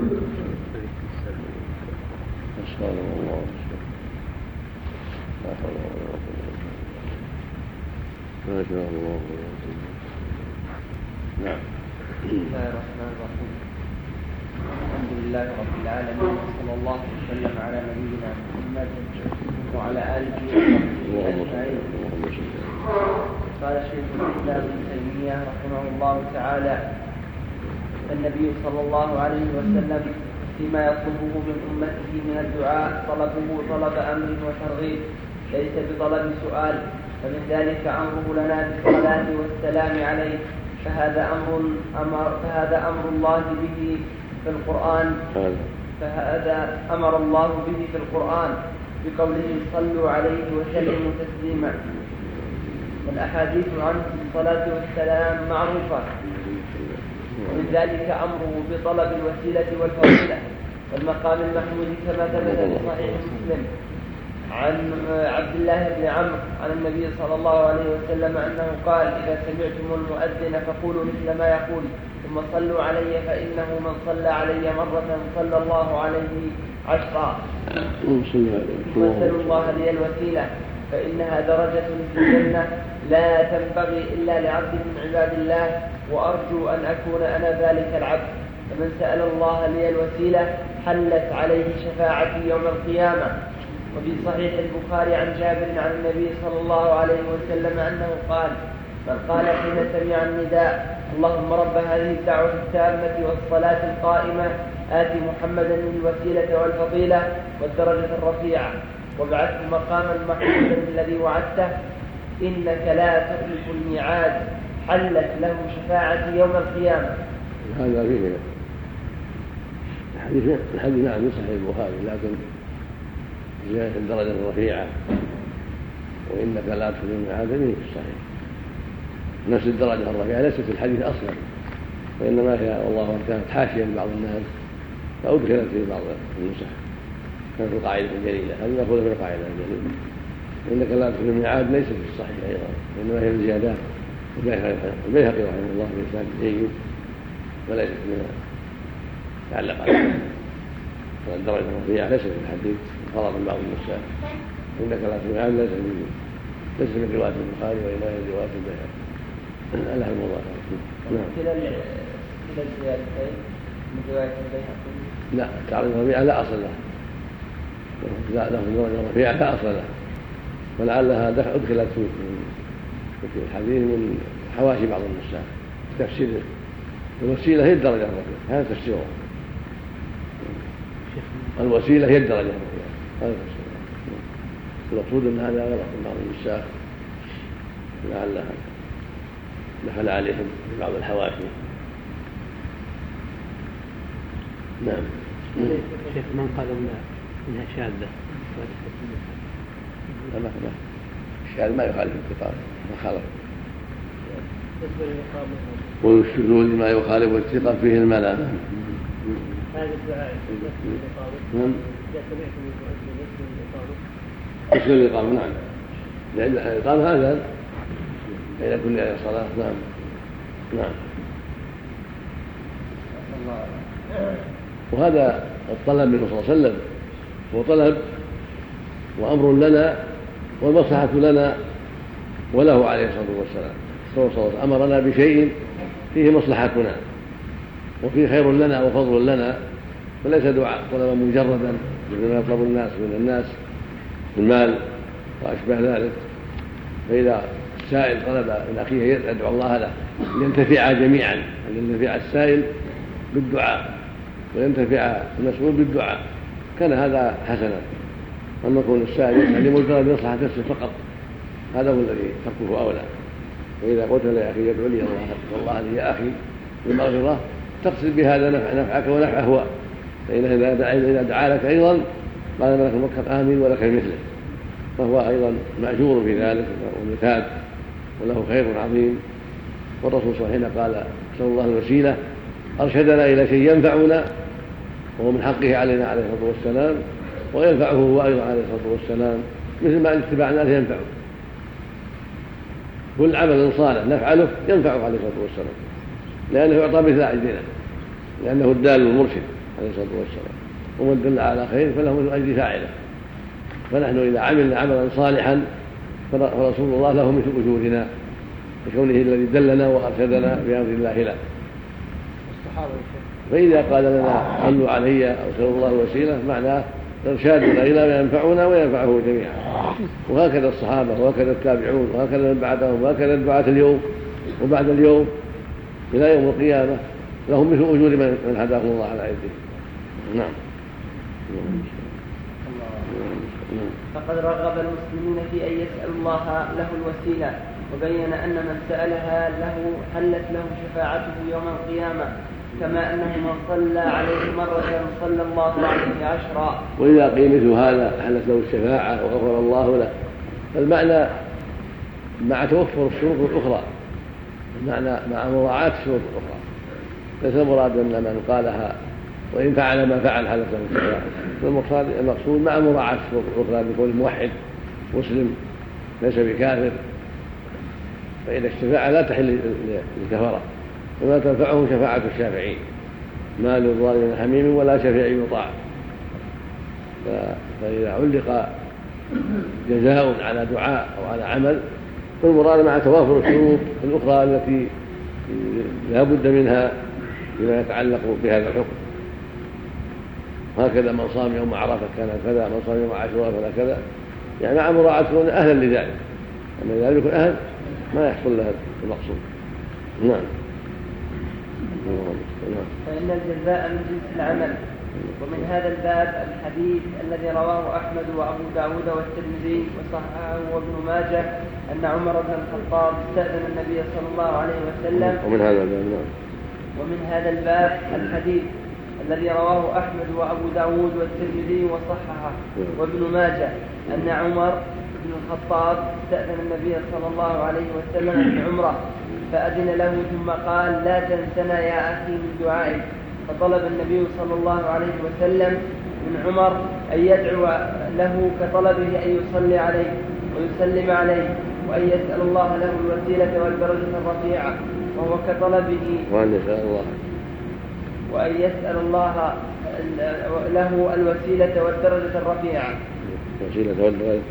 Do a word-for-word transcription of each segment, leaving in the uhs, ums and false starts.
أسأل الله لا حول ولا قوة ما شاء الله. نعم. بسم الله الرحمن الرحيم. الحمد لله رب العالمين، وصلى الله وسلم على نبينا محمد وعلى آله وصحبه أجمعين. قال شيخ الإسلام ابن تيمية رحمه الله تعالى: النبي صلى الله عليه وسلم فيما يطلبه من أمته من الدعاء طلبه طلب أمر وترغيب، ليس بطلب سؤال، فمن ذلك أمره لنا بالصلاة والسلام عليه، فهذا أمر أمر فهذا أمر الله به في القرآن فهذا أمر الله به في القرآن بقوله صلوا عليه وسلموا تسليما. والأحاديث عنه بالصلاة والسلام معروفة، ومن ذلك أمره بطلب الوسيلة والفضيلة والمقام المحمود كما ثبت في صحيح مسلم عن عبد الله بن عمرو عن النبي صلى الله عليه وسلم أنه قال: إذا سمعتم المؤذن فقولوا مثل ما يقول ثم صلوا علي، فإنه من صلى علي مرة صلى الله عليه عشرا. واسألوا الله لي الوسيلة فإنها درجة في الجنة لا تنبغي إلا لعبد من عباد الله، وأرجو أن أكون أنا ذلك العبد. فمن سأل الله لي الوسيلة حلت عليه شفاعتي يوم القيامة. وفي صحيح البخاري عن جابر عن النبي صلى الله عليه وسلم أنه قال: من قال حين سمع النداء اللهم رب هذه الدعوة التامة والصلاة القائمة آت محمدا الوسيلة والفضيلة والدرجة الرفيعة وابعثه مقاما محمودا الذي وعدته إنك لا تخلف الميعاد حلت له شفاعتي يوم القيامة. هذا فيه الحديث الحديث نعم من صحيح البخاري، لكن زيادة الدرجة الرفيعة وإنك لا تخلف الميعاد منه في الصحيح. نفس الدرجة الرفيعة ليست في الحديث أصلا، وإنما هي والله كانت حاشية لبعض الناس فأدخلت في بعض النسخ، كانت القاعدة الجليلة. هذه نقول في القاعدة الجليلة إنك لا تخلف الميعاد ليست في الصحيح أيضا، وإنما هي من زيادات البيهقي رحمه الله في إسناد جيد، وليست من تعلق عليها. والدرجة الرفيعة ليست في الحديث خرج من بعض النسخ إنك لا تخلف الميعاد ليست من ليس من رواية البخاري وإنما هي رواية البيهقي. ألها الموضوع. نعم. كلا كلا الزيادتين من رواية البيهقي. لا، تعريف الرفيعة لا أصل له، لا له درجة رفيعة لا أصل له، ولعلها أدخلت في الحديث من حواشي بعض النساء تفسير الوسيلة هي الدرجة الرفيعة، هذا تفسيره. الوسيلة هي الدرجة الرفيعة، هذا تفسيره. المقصود أن هذا غلط من بعض النساء لعلها دخل عليهم في بعض الحواشي. نعم. شيخ من قال انها شاذة؟ لا لا لا، الشاذ ما يخالف الاتفاق، ما خالف. والشذوذ ما يخالف الثقة فيه الملامة. هذا الدعاء نعم. إذا سمعتم المؤذن يسمع الإقامة. يسمع الإقامة نعم، لأن الإقامة هذا إلى كل صلاة. نعم نعم. وهذا الطلب منه صلى الله عليه وسلم هو طلب وأمر لنا والمصلحة لنا وله عليه الصلاة والسلام. صلى الله عليه وسلم أمرنا بشيء فيه مصلحتنا وفيه خير لنا وفضل لنا، فليس دعاء طلبا مجردا مثل ما يطلب الناس من الناس المال وأشبه ذلك. فإذا السائل طلب من أخيه يدعو الله له لينتفع جميعا، أن ينتفع السائل بالدعاء وينتفع المسؤول بالدعاء، كان هذا حسنا. أما يكون السائل يسأل لمجرد مصلحة نفسه فقط، هذا هو الذي تركه أولى. وإذا قلت لأخي يدعو لي الله لي يا أخي بالمغفرة تقصد بهذا نفعك ونفعه هو، فإنه إذا دعا لك أيضا قال لك المكر آمين ولك مثله، فهو أيضا مأجور في ذلك ومثاب وله خير عظيم. والرسول صلى الله عليه وسلم قال نسأل الله الوسيلة أرشدنا إلى شيء ينفعنا وهو من حقه علينا عليه الصلاة والسلام وينفعه هو أيضا عليه الصلاة والسلام، مثل ما اتباع الناس ينفعه. كل عمل صالح نفعله ينفعه عليه الصلاة والسلام، لأنه يعطى مثل أجرنا، لأنه الدال المرشد عليه الصلاة والسلام، ومن دل على خير فله مثل أجر فاعله. فنحن إذا عملنا عملا صالحا فرسول الله له مثل أجورنا لكونه الذي دلنا وأرشدنا بأمر الله له. فإذا قال لنا صلوا علي أو سألوا الله الوسيلة معناه إرشادنا إلى ما ينفعنا وينفعه جميعا. وهكذا الصحابة وهكذا التابعون وهكذا من بعدهم وهكذا الدعاة اليوم وبعد اليوم إلى يوم القيامة لهم مثل أجور من هداهم الله على يده. نعم. فقد رغب المسلمين في أن يسألوا الله له الوسيلة، وبين أن من سألها له حلت له شفاعته يوم القيامة، كما أنه من صلى عليه مرة صلى الله عليه عشرا. وإذا قيل مثل هذا حلت له الشفاعة وغفر الله له، فالمعنى مع توفر الشروط الأخرى، المعنى مع مراعاة الشروط الأخرى، ليس المراد أن من قالها وإن فعل ما فعل حلت له الشفاعة، المقصود مع مراعاة الشروط الأخرى بقول موحد مسلم ليس بكافر، فإن الشفاعة لا تحل للكفرة وما تنفعه شفاعة الشافعين، ما للظالم حميم ولا شفيع يطاع. فإذا علق جزاء على دعاء أو على عمل فالمراد مع توافر الشروط الأخرى التي لا بد منها بما يتعلق بهذا الحكم. هكذا من صام يوم عرفة كان كذا، من صام يوم عاشوراء فلا كذا، يعني مع مراعاة كون أهلا لذلك، أما إذا لم يكن أهل ما يحصل له المقصود. نعم. فإن الجزاء من جنس العمل. ومن هذا الباب الحديث الذي رواه أحمد وأبو داود والترمذي وصححه وابن ماجه أن عمر بن الخطاب استأذن النبي صلى الله عليه وسلم. ومن هذا الباب ومن هذا الباب الحديث الذي رواه أحمد وأبو داود والترمذي وصححه وابن ماجه أن عمر بن الخطاب استأذن النبي صلى الله عليه وسلم في عمره فأذن له ثم قال لا تنسنا يا أخي من دعائك. فطلب النبي صلى الله عليه وسلم من عمر أن يدعو له كطلبه أن يصلي عليه ويسلم عليه وأن يسأل الله له الوسيلة والدرجة الرفيعة وهو كطلبه وأن يسأل الله وأن يسأل الله له الوسيلة والدرجة الرفيعة الوسيلة والدرجة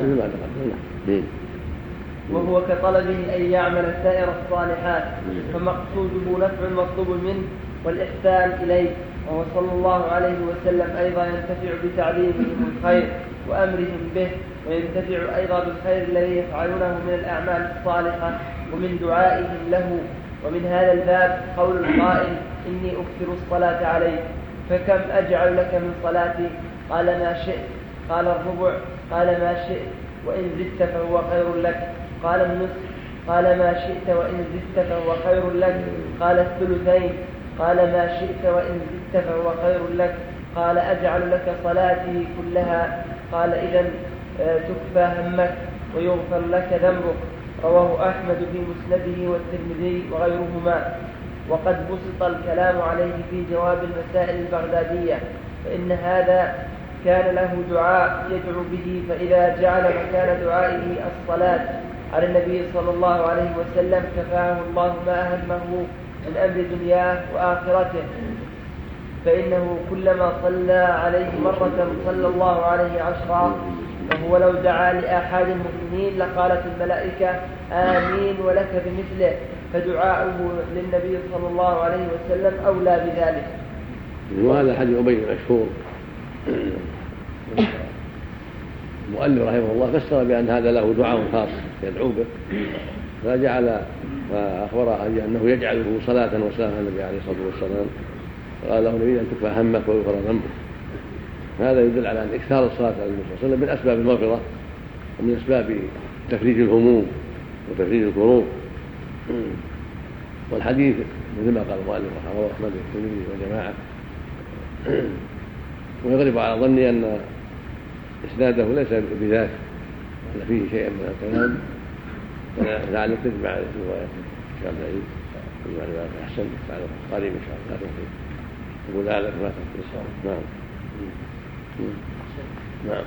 وهو كطلبه أن يعمل سائر الصالحات، فمقصوده نفع المطلوب منه والإحسان إليه. وهو صلى الله عليه وسلم أيضا ينتفع بتعليمهم الخير وأمرهم به، وينتفع أيضا بالخير الذي يفعلونه من الأعمال الصالحة ومن دعائهم له. ومن هذا الباب قول القائل إني أكثر الصلاة عليك، فكم أجعل لك من صلاتي؟ قال ما شئت. قال الربع. قال ما شئت وإن زدت فهو خير لك. قال النصف. قال ما شئت وإن زدت فهو خير لك. قال الثلثين. قال ما شئت وإن زدت فهو خير لك. قال أجعل لك صلاتي كلها. قال إذن تكفى همك ويغفر لك ذنبك. رواه أحمد في مسنده والترمذي وغيرهما. وقد بسط الكلام عليه في جواب المسائل البغدادية، فإن هذا كان له دعاء يدعو به، فإذا جعل مكان دعائه الصلاة على النبي صلى الله عليه وسلم كفاه الله ما أهمه من أمر دنياه وآخرته، فإنه كلما صلى عليه مرة صلى الله عليه عشرا. وهو لو دعا لأحد المؤمنين لقالت الملائكة آمين ولك بمثله، فدعاؤه للنبي صلى الله عليه وسلم أولى بذلك. وهذا حديث أبي مشهور المؤلف رحمه الله فسر بأن هذا له دعاء خاص يدعو به، فجعل فأخبر أنه يجعله صلاة وسلام على النبي عليه الصلاة والسلام، قال له النبي أن تكفى همك ويغفر ذنبك. هذا يدل على أن إكثار الصلاة على النبي صلى الله عليه وسلم من أسباب المغفرة ومن أسباب تفريج الهموم وتفريج الكروب. والحديث مثل ما قال المؤلف رحمه الله أحمد والترمذي وجماعة، ويغلب على ظني أن إسناده ليس بذاك، أن فيه شيئا من الكلام، فلعلك تجمع رواية إن شاء الله تجمع رواية أحسن بعد قريب إن شاء الله لا تنسي يقول لعلك ما تنسي. نعم نعم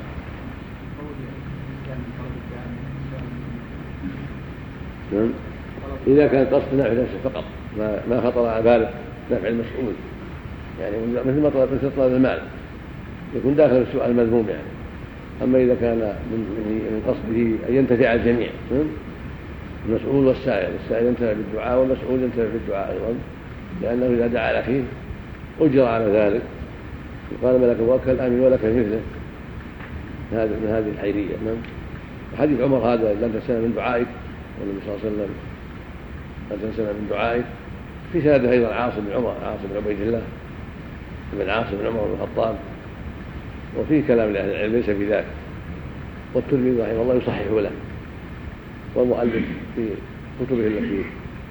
نعم إذا كان قصد نفع نفسه فقط ما خطر على باله نفع المسؤول، يعني مثل ما طلب مثل طلب المال يكون داخل السؤال المذموم يعني. أما إذا كان من من قصده أن ينتفع الجميع المسؤول والسائل، السائل ينتفع بالدعاء والمسؤول ينتفع بالدعاء أيضا، لأنه إذا دعا لأخيه أجر على ذلك، يقال ملك موكل آمن ولك مثله من هذه الحيرية. حديث عمر هذا لن تنسنا من دعائك، والنبي صلى الله عليه وسلم لن تنسنا من دعائك، في شهادة أيضا عاصم بن عمر عاصم بن عبيد الله بن عاصم بن عمر بن الخطاب، وفيه كلام لأهل العلم ليس في ذلك، والترمذي رحمه الله يصححه له، والمؤلف في كتبه التي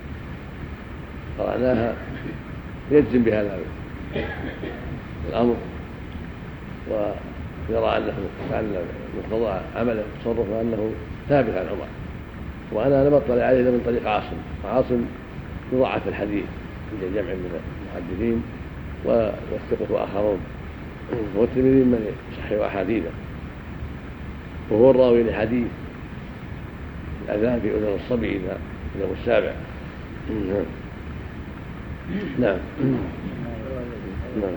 قرأناها يجزم بهذا الأمر ويرى أنه أن مقتضى عمله وتصرفه أنه ثابت عن عمر. وأنا لم أطلع عليه من طريق عاصم، عاصم يضاعف الحديث عند جمع من المحدثين ويثقه آخرون، والترمذي من يصحح أحاديثه، وهو الراوي لحديث الأذان في أذن الصبي إذا اليوم السابع. نعم نعم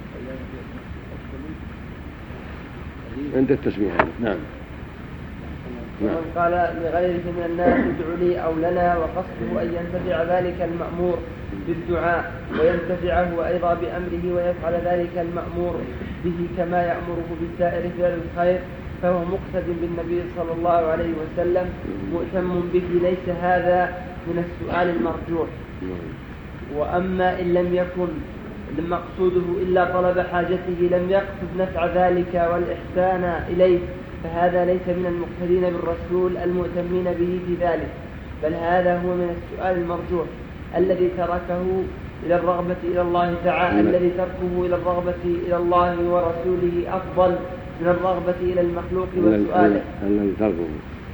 عند التسمية. نعم. ومن قال لغيره من الناس ادع لي أو لنا وقصده أن ينتفع ذلك المأمور بالدعاء وينتفعه أيضا بأمره ويفعل ذلك المأمور به كما يأمره بسائر فعل الخير، فهو مقتد بالنبي صلى الله عليه وسلم مؤتم به، ليس هذا من السؤال المرجوح. وأما إن لم يكن مقصوده إلا طلب حاجته لم يقصد نفع ذلك والإحسان إليه، فهذا ليس من المقتدين بالرسول المؤتمين به في ذلك، بل هذا هو من السؤال المرجوح الذي تركه إلى الرغبة إلى الله تعالى الذي تركه إلى الرغبة إلى الله ورسوله أفضل من الرغبة إلى المخلوق وسؤاله الذي تركه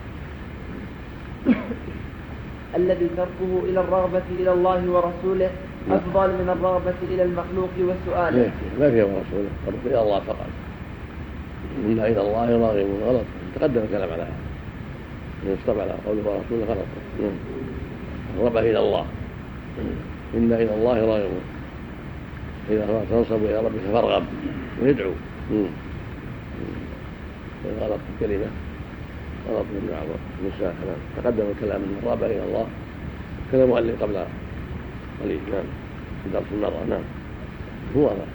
الذي تركه إلى الرغبة إلى الله ورسوله أفضل من الرغبة إلى المخلوق وسؤاله. ما فيه ورسوله، الرغبة إلى الله فقط. إنا إلى الله راغبون، غلط، تقدم الكلام على هذا، يستمع على قوله ورسوله غلط. الرغبة إلى الله، إنا إلى الله راغبون، إذا تنصب إلى ربك فارغب ويدعو، غلط الكلمة، غلط من بعض النساء. تقدم الكلام من الرغبة إلى الله كلام مؤلف قبل قليل. نعم في درس المرأة. نعم هو هذا،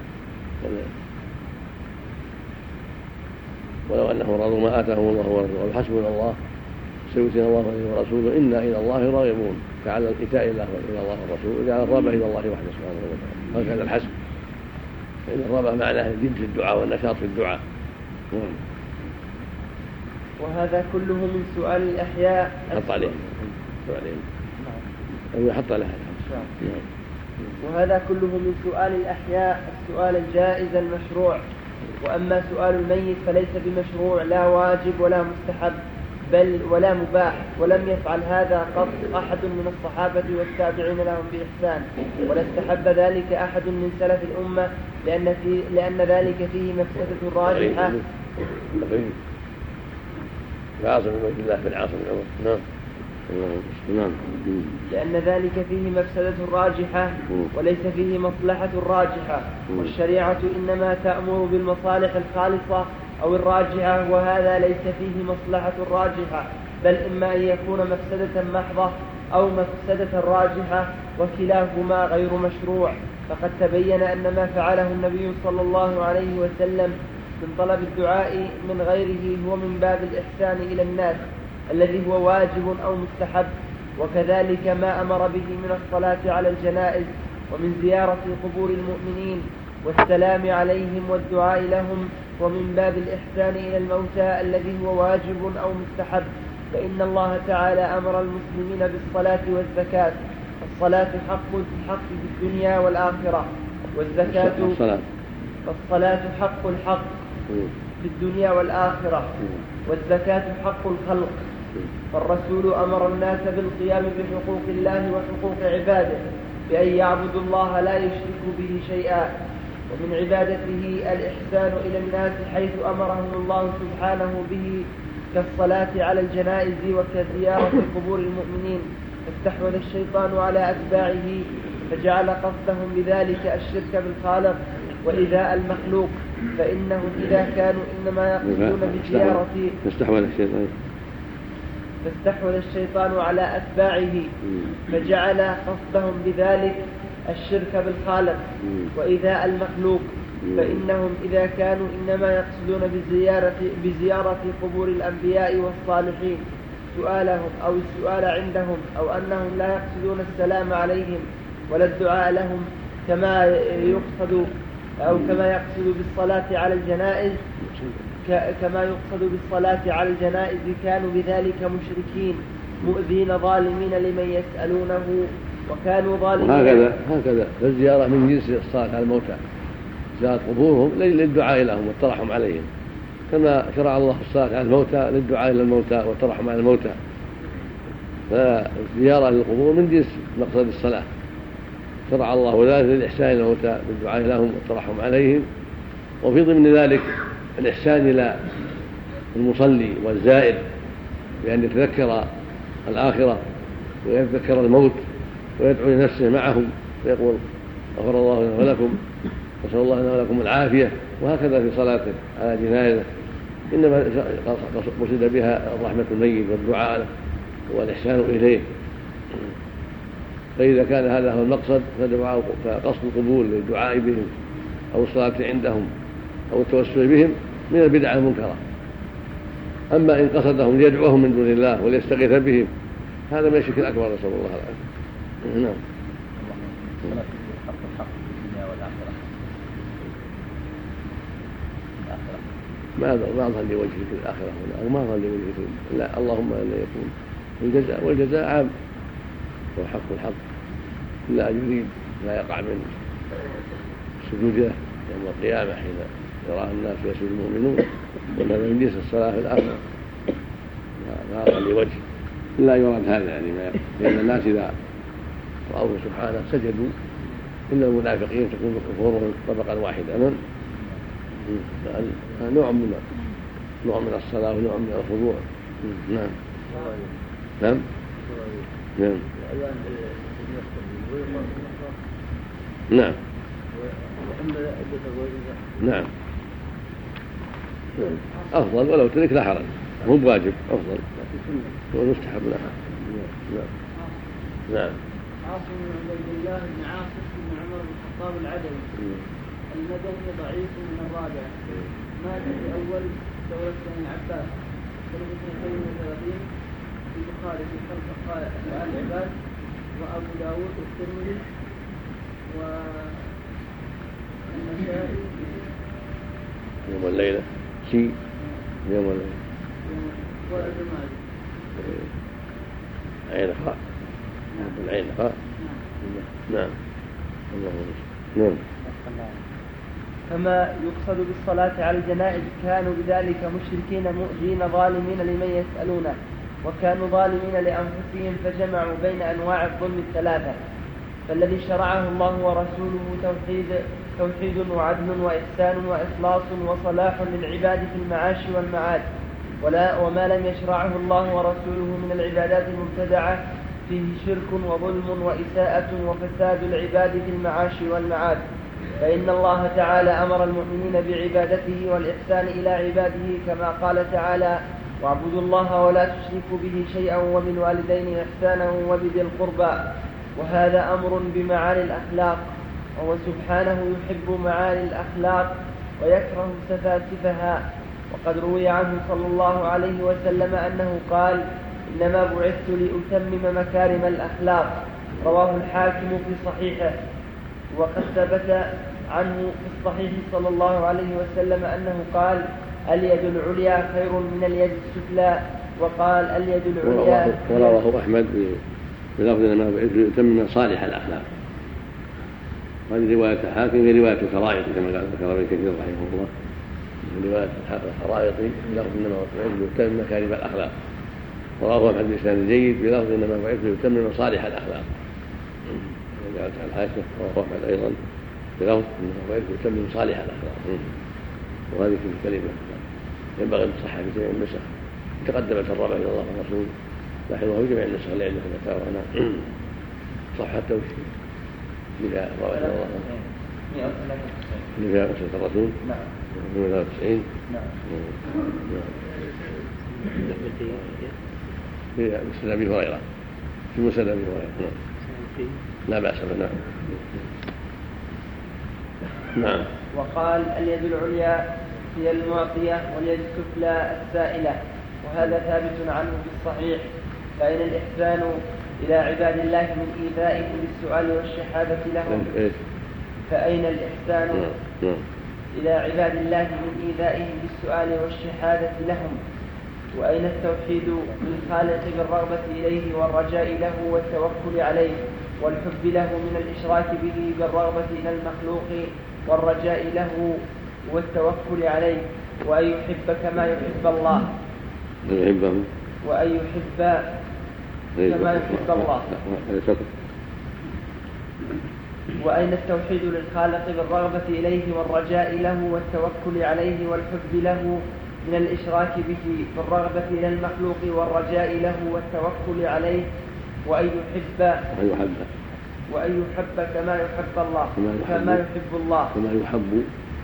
ولو أنهم رضوا ما آتاهم الله ورسوله حسبنا الله سيؤتينا الله ورسوله إنا إلى الله راغبون، فعلى الإتاء إلى الله والرسول وجعل الرغبة إلى الله وحده سبحانه وتعالى، هكذا الحسب، فإن الرغبة معناه الجد في الدعاء والنشاط في الدعاء. وهذا كله من سؤال الأحياء. حط عليه أو حط عليه. وهذا كله من سؤال الأحياء السؤال الجائز المشروع. وأما سؤال الميت فليس بمشروع، لا واجب ولا مستحب بل ولا مباح، ولم يفعل هذا قط أحد من الصحابة والتابعين لهم بإحسان، ولا استحب ذلك أحد من سلف الأمة، لأن, في لأن ذلك فيه مفسدة راجحة. عاصم بن عبد الله بن عاصم بن عمر. نعم. لأن ذلك فيه مفسدة راجحة وليس فيه مصلحة راجحة، والشريعة إنما تأمر بالمصالح الخالصة أو الراجحة، وهذا ليس فيه مصلحة راجحة، بل إما أن يكون مفسدة محضة أو مفسدة راجحة، وكلاهما غير مشروع. فقد تبين أن ما فعله النبي صلى الله عليه وسلم من طلب الدعاء من غيره هو من باب الإحسان إلى الناس الذي هو واجب أو مستحب، وكذلك ما أمر به من الصلاة على الجنائز ومن زيارة قبور المؤمنين والسلام عليهم والدعاء لهم ومن باب الإحسان إلى الموتى الذي هو واجب أو مستحب. فإن الله تعالى أمر المسلمين بالصلاة والزكاة، الصلاة حق الحق في الدنيا والآخرة، والزكاة والصلاة حق الحق في الدنيا والآخرة، والزكاة حق الخلق. فالرسول أمر الناس بالقيام بحقوق الله وحقوق عباده بأن يعبدوا الله لا يشركوا به شيئا، ومن عبادته الإحسان إلى الناس حيث أمرهم الله سبحانه به كالصلاة على الجنائز وكزيارة قبور المؤمنين. فاستحوذ الشيطان على أتباعه فجعل قصدهم بذلك الشرك بالخالق وإيذاء المخلوق، فإنهم إذا كانوا إنما يقصدون بزيارة فاستحوذ الشيطان فاستحوذ الشيطان على أتباعه فجعل قصدهم بذلك الشرك بالخالق وإيذاء المخلوق، فإنهم إذا كانوا إنما يقصدون بزيارة, بزيارة قبور الأنبياء والصالحين سؤالهم أو السؤال عندهم أو أنهم لا يقصدون السلام عليهم ولا الدعاء لهم كما يقصد أو كما يقصد بالصلاة على الجنائز كما يقصد بالصلاة على الجنائز كانوا بذلك مشركين مؤذين ظالمين لمن يسألونه وكانوا ظالمين. هكذا هكذا الزيارة من جنس الصلاة على الموتى، زيارة قبورهم للدعاء لهم والترحم عليهم، كما شرع الله الصلاة على الموتى للدعاء للموتى والترحم على الموتى، فالزيارة للقبور من جنس مقصد الصلاة، شرع الله ذلك للإحسان إلى الموتى بالدعاء لهم والترحم عليهم. وفي ضمن ذلك الإحسان إلى المصلي والزائر بأن يتذكر الآخرة ويتذكر الموت ويدعو لنفسه معهم ويقول غفر الله لنا ولكم نسأل الله لنا ولكم العافية، وهكذا في صلاته على جنازة إنما قصد بها رحمة الميت والدعاء له والإحسان إليه. فإذا كان هذا هو المقصد فقصد القبول للدعاء بهم أو الصلاة عندهم أو التوسل بهم من البدع المنكرة. أما إن قصدهم ليدعوهم من دون الله وليستغيث بهم هذا من الشرك الأكبر، نسأل الله العافية. نعم. ما ما ظل لوجهه في الآخرة أو ما ظل لوجهه، لا اللهم لا يكون الجزاء، والجزاء عام وحق الحق لا يريد لا يقع من سجوده يوم القيامة حين يراه الناس يسجد المؤمنون، وإنما من جنس الصلاة في الآخرة ما ظل لوجه لا يراد هذا، يعني لأن الناس إذا رأوه سبحانه سجدوا إلا المنافقين تكون كفورهم طبقا واحدا. أمام نوع من نوع من الصلاة ونوع من الخضوع. نعم نعم نعم نعم نعم أفضل ولو ترك لا حرج، مو بواجب، أفضل ومستحب لا حرج. نعم نعم. عاصم بن عبد الله بن عاصم بن عمر بن الخطاب العدوي المدني ضعيف من الرابع، مات في أول دولة بني العباس سنة اثنتين وثلاثين في البخاري في خلق أفعال العباد وأبو داود والترمذي والنسائي يوم الليلة شيء يوم الليلة وابن ماجه عين خاء العين خاء نعم نعم. كما يقصد بالصلاة على الجنائز كانوا بذلك مشركين مؤذين ظالمين لمن يسألونه، وكانوا ظالمين لأنفسهم فجمعوا بين أنواع الظلم الثلاثة، فالذي شرعه الله ورسوله توحيد توحيد وعدل وإحسان وإخلاص وصلاح للعباد في المعاش والمعاد، ولا وما لم يشرعه الله ورسوله من العبادات المبتدعة فيه شرك وظلم وإساءة وفساد العباد في المعاش والمعاد. فإن الله تعالى أمر المؤمنين بعبادته والإحسان إلى عباده كما قال تعالى واعبدوا الله ولا تشركوا به شيئا وبالوالدين إحسانا وبذي القربى، وهذا أمر بمعاني الأخلاق، وهو سبحانه يحب معاني الأخلاق ويكره سفاسفها. وقد روي عنه صلى الله عليه وسلم أنه قال إنما بعثت لأتمم مكارم الأخلاق، رواه الحاكم في صحيحه. وقد ثبت عنه في الصحيح صلى الله عليه وسلم أنه قال اليد العليا خير من اليد السفلى، وقال اليد العليا. ورواه أحمد بلفظ إنما بعثت لأتمم صالح الأخلاق، وهذه رواية الحاكم هي رواية الخرائط كما قال ذكر ابن كثير رحمه الله، رواية الخرائط بلفظ إنما بعثت لأتمم مكارم الأخلاق، ورواه أحمد بإسناد جيد بلفظ إنما بعثت لأتمم صالح الأخلاق، وجعلت الحاكم ورواه أحمد أيضا بلفظ إنما بعثت لأتمم صالح الأخلاق. وهذه كلمة ينبغي أن تصح في جميع النسخ، تقدمت الرابعة إلى الله والرسول لاحظوها في جميع النسخ اللي عندكم ذكرها هنا صح التوحيد بها رواية الله مئة وثلاثة وتسعين اللي فيها قصة الرسول نعم مئة وثلاثة وتسعين نعم في مسند أبي هريرة في مسند أبي هريرة لا بأس به. نعم نعم. وقال اليد العليا هي المعطية واليد السفلى السائلة، وهذا ثابت عنه بالصحيح. فإن الإحسان إلى عباد الله من إيذائهم بالسؤال والشهادة لهم فأين الإحسان إلى عباد الله من إيذائهم بالسؤال والشهادة لهم وأين التوحيد للخالق بالرغبة إليه والرجاء له والتوكل عليه والحب له من الإشراك به بالرغبة إلى المخلوق والرجاء له والتوكل عليه وأن يحب كما يحب الله وأن يحب كما يحب الله وأين التوحيد للخالق بالرغبة إليه والرجاء له والتوكل عليه والحب له من الإشراك به بالرغبة إلى المخلوق والرجاء له والتوكل عليه وأن يحب وأن يحب كما يحب الله كما يحب الله كما يحب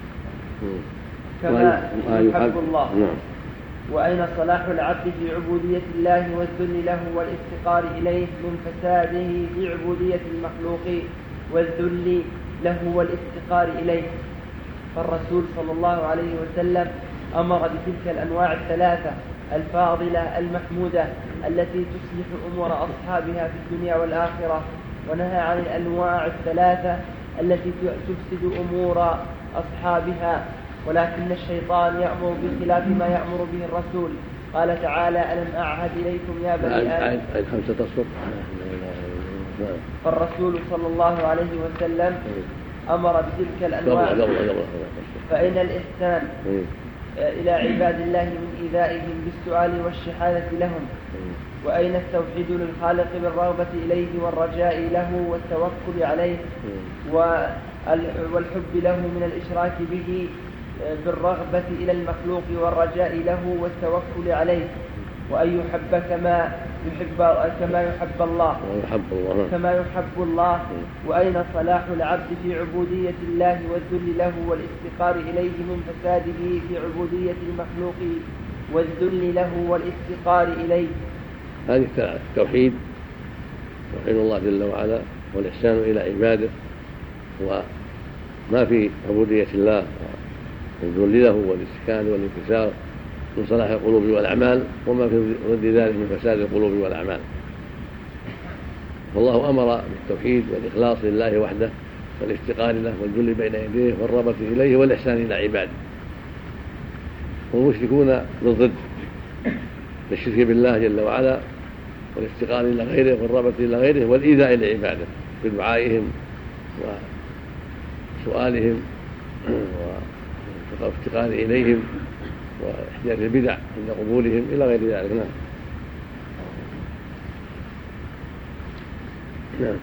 كما يحب الله. وأين صلاح العبد في عبودية الله والذل له والافتقار إليه من فساده في عبودية المخلوق والذل له والافتقار إليه. فالرسول صلى الله عليه وسلم أمر بتلك الأنواع الثلاثة الفاضلة المحمودة التي تصلح أمور أصحابها في الدنيا والآخرة، ونهى عن الأنواع الثلاثة التي تفسد أمور أصحابها. ولكن الشيطان يأمر بخلاف ما يأمر به الرسول. قال تعالى ألم أعهد إليكم يا بني آدم. فالرسول صلى الله عليه وسلم أمر بتلك الأنواع. فإن الإحسان إلى عباد الله من إيذائهم بالسؤال والشهادة لهم وأين التوحيد للخالق بالرغبة إليه والرجاء له والتوكل عليه والحب له من الإشراك به بالرغبة إلى المخلوق والرجاء له والتوكل عليه وأن يحب كما يحب كما يحب الله كما يحب الله. وأين صلاح العبد في عبودية الله والذل له والافتقار إليه من فساده في عبودية المخلوق والذل له والافتقار إليه. هذه التوحيد توحيد الله جل وعلا والإحسان إلى عباده وما في عبودية الله والذل له والاستكان والانكسار من صلاح القلوب والأعمال وما في ضد ذلك من فساد القلوب والأعمال. والله أمر بالتوحيد والإخلاص لله وحده والافتقار له والذل بين يديه والرغبة إليه والإحسان إلى عباده. والمشركون بالضد بالشرك بالله جل وعلا والافتقار إلى غيره والرغبة إلى غيره والإيذاء لعباده بدعائهم وسؤالهم وافتقار إليهم واحداث البدع عند قبولهم إلى غير ذلك. نعم. نعم.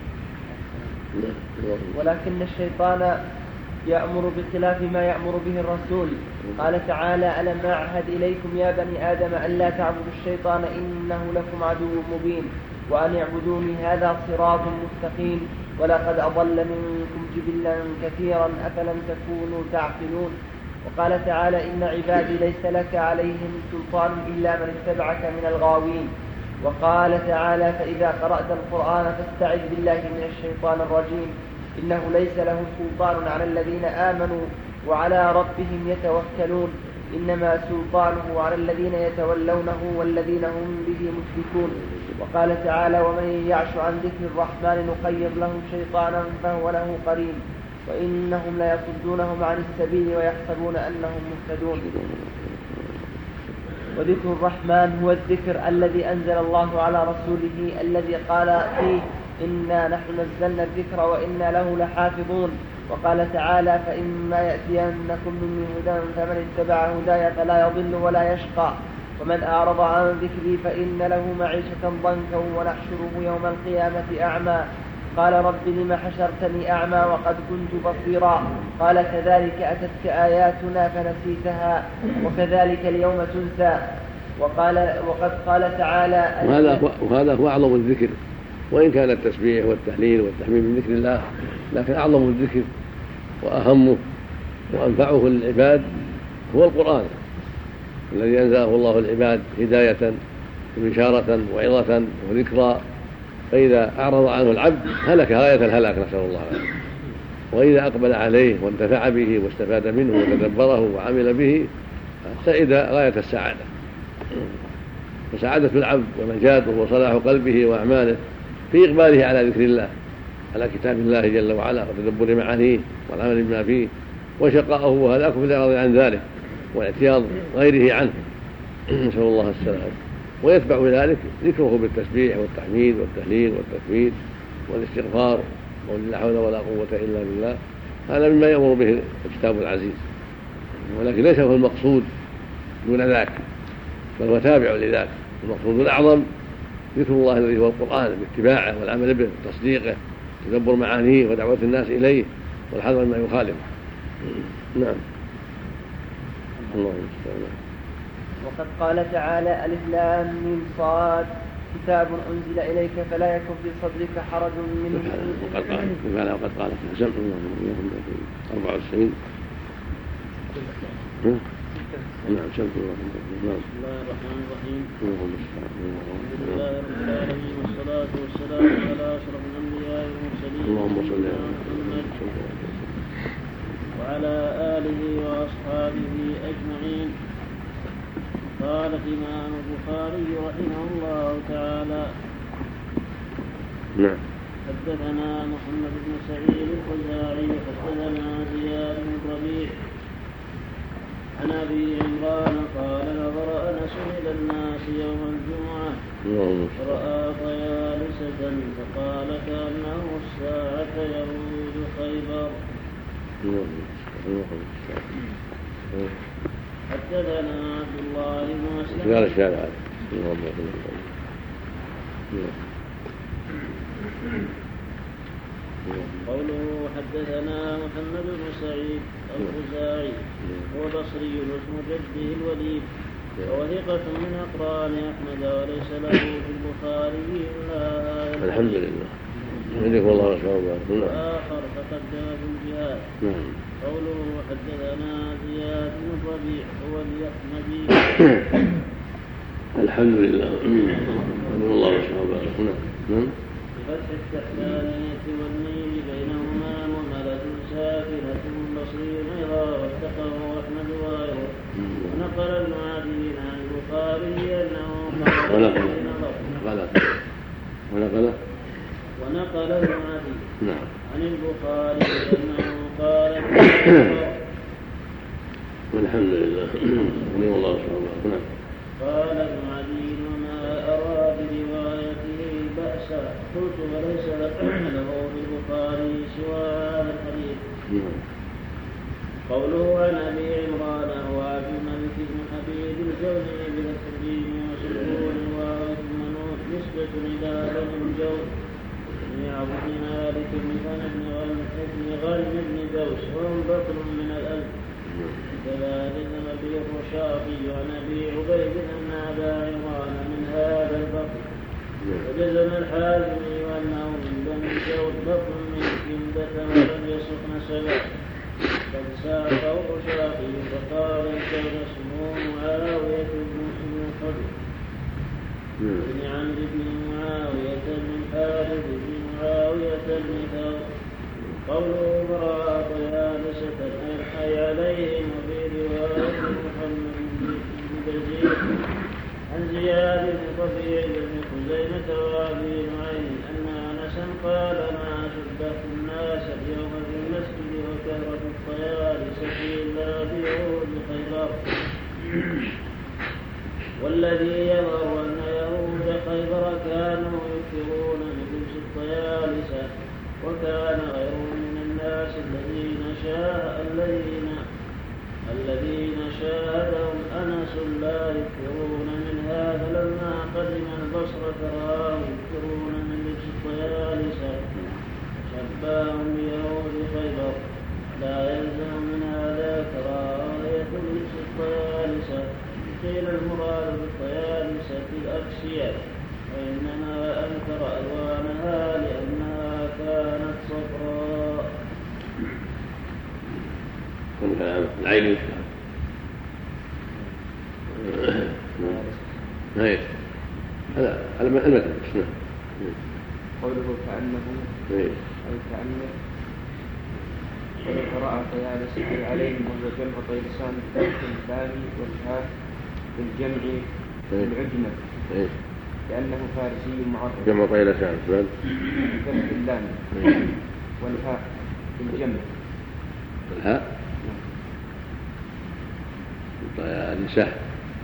ولكن الشيطان يأمر بخلاف ما يأمر به الرسول. قال تعالى ألم أعهد إليكم يا بني آدم أن لا تعبدوا الشيطان إنه لكم عدو مبين وأن اعبدوني هذا صراط مستقيم ولقد أضل منكم جبلا كثيرا أفلم تكونوا تعقلون. وقال تعالى إن عبادي ليس لك عليهم سلطان إلا من اتبعك من الغاوين. وقال تعالى فإذا قرأت القرآن فاستعذ بالله من الشيطان الرجيم إنه ليس له سلطان على الذين آمنوا وعلى ربهم يتوكلون إنما سلطانه على الذين يتولونه والذين هم به مشركون. وقال تعالى ومن يعش عن ذكر الرحمن نقيض له شيطانا فهو له قرين وإنهم ليصدونهم عن السبيل ويحسبون أنهم مهتدون. وذكر الرحمن هو الذكر الذي أنزل الله على رسوله الذي قال فيه إنا نحن نزلنا الذكر وإنا له لحافظون. وقال تعالى فإما يأتينكم مني هدى فمن اتبع هداي فلا يضل ولا يشقى ومن أعرض عن ذكري فإن له معيشة ضنكا ونحشره يوم القيامة أعمى قال رب لم حشرتني أعمى وقد كنت بصيرا قال كذلك أتتك آياتنا فنسيتها وكذلك اليوم تنسى. وقال وقد قال تعالى وهذا هو, وهذا هو أعظم الذكر وإن كان التسبيح والتهليل والتحميد من ذكر الله، لكن أعظم الذكر وأهمه وأنفعه للعباد هو القرآن الذي أنزله الله العباد هداية وبشارة وعظة وذكرى، فإذا أعرض عنه العبد هلك غاية الهلاك، نسأل الله العافية. وإذا أقبل عليه وانتفع به واستفاد منه وتدبره وعمل به سعد غاية السعادة. فسعادة العبد ونجاته وصلاح قلبه وأعماله في إقباله على ذكر الله، على كتاب الله جل وعلا وتدبر معانيه والعمل بما فيه، وشقاءه وهلاكه في الإعراض عن ذلك واعتياض غيره عنه، نسأل الله السلامة. ويتبع ذلك ذكره بالتسبيح والتحميد والتهليل والتكبير والاستغفار ولا حول ولا قوة إلا بالله. هذا مما يأمر به الكتاب العزيز، ولكن ليس هو المقصود دون ذاك، بل هو تابع لذاك. المقصود الأعظم ذكر الله الذي هو القرآن باتباعه والعمل به وتصديقه تدبر معانيه ودعوة الناس إليه والحذر مما يخالفه. نعم. الله المستعان. وقد قال تعالى: ألف لام ميم صاد كتاب أنزل إليك فلا يكن في صدرك حرج منه. وقد قال وقد وقد قال في أربعة وتسعين. نعم. شمس الله. بسم الله الرحمن الرحيم. الحمد لله رب العالمين والصلاة والسلام على أشرف الأنبياء والمرسلين اللهم صل على محمد وعلى آله وأصحابه أجمعين. قال الإمام البخاري رحمه الله تعالى: نعم. حدثنا محمد بن سعيد الخزاعي حدثنا زياد بن ربيع عن أبي عمران قال: نظر أنس إلى الناس يوم الجمعة فرأى طيالسة فقال: كأنه الساعة يهود خيبر. حدثنا عبد الله بن مسلم. قال الشارع قوله حدثنا محمد بن سعيد الخزاعي هو بصري اسم جده الوليد وهو ثقة من أقران أحمد وليس له في البخاري إلا هذا الحمد لله. عندكم الله رسول الله. وآخر تقدم في الجهاد. قوله حدثنا زياد بن الربيع هو اليحمدي. الحمد لله. عندكم الله رسول الله. نعم. بفتح التحتانية والميم بينهما وملة ساكنة بصري أيضا واتقه أحمد وغيره. ونقل المعادين عن البخاري أنه ونقل ونقل ونقل المعادي نعم عن البخاري أنه قال: والحمد لله. ولي الله سبحانه. نعم. قال المعادي: وما أرى بروايته بأسا. قلت: وليس له بالبخاري سوى هذا الحديث. قوله عن أبي عمران هو عبد الملك بن حبيب الجوني بالتقديم وسكون الواو ثم نون نسبة إلى بني الجون بن عبد مالك بن غنم بن دوس وهم بطن من الألف. كذلك أبي الرشافي عن أبي عبيد أن أبا عمران من هذا البطن. وجزم الحازمي أنه من بني الجون بطن من كندة ولم يصف نسبه. قد ساقه الرشافي فقال: كان اسمه معاوية بن الفضل بن عمرو بن معاوية بن حارث بن معاوية بن ثور. قوله براء طيالسة أي عليهم. وفي رواية محمد بن بزيد عن زياد بن ربيع بن خزيمة وأبي نعيم أن أنسا قال: ما شبهت الناس اليوم في المسجد وكثرة الطيالسة إلا بيهود خيبر. والذي يظهر أن يهود خيبر كانوا يكثرون بلبس الطيالسة، وكان غيرهم من الناس الذين شاء الذين الذين شاهدهم أنس لا يكثرون من هذا لما قدم البصرة رآه يكثرون من لبس الطيالسة شباهم بيهود خيبر. لا يلزم من هذا كراهية لبس الطيالسة. قيل المراد بالطيالسة الأكسية وإنما أنكر ألوانها لأنها كانت صفراء. العين يشبه هذا المثل. قوله كأنه أي كأنه ولو طيالس عليهم وهو جمع طيلسان بفتح اللام والهاء بالجمع بالعجمة كأنه فارسي معرب. جمع طيلسان بفتح اللام والهاء بالجمع. الهاء طيالسة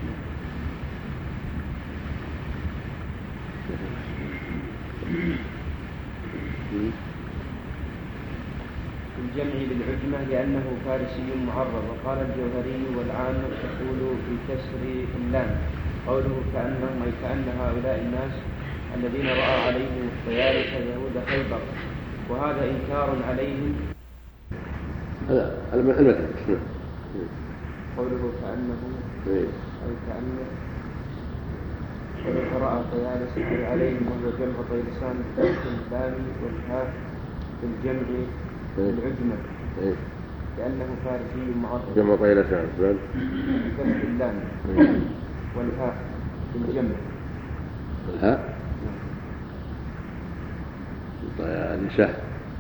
الجمع بالعجمة لأنه فارسي معرب. وقال الجوهري والعامة تقول بكسر اللام. قوله كأنهم أي كأن هؤلاء الناس الذين رأى عليهم الطيالس يهود خيبر، وهذا إنكار عليهم. هذا المثل. قوله كأنه أي كأنه ولو رأى طيالس عليهم وهو جمع طيلسان بفتح اللام والهاء بالجمع بالعجمة لأنه فارسي معرب. جمع طيلسان بفتح اللام والهاء بالجمع. الهاء طيالسة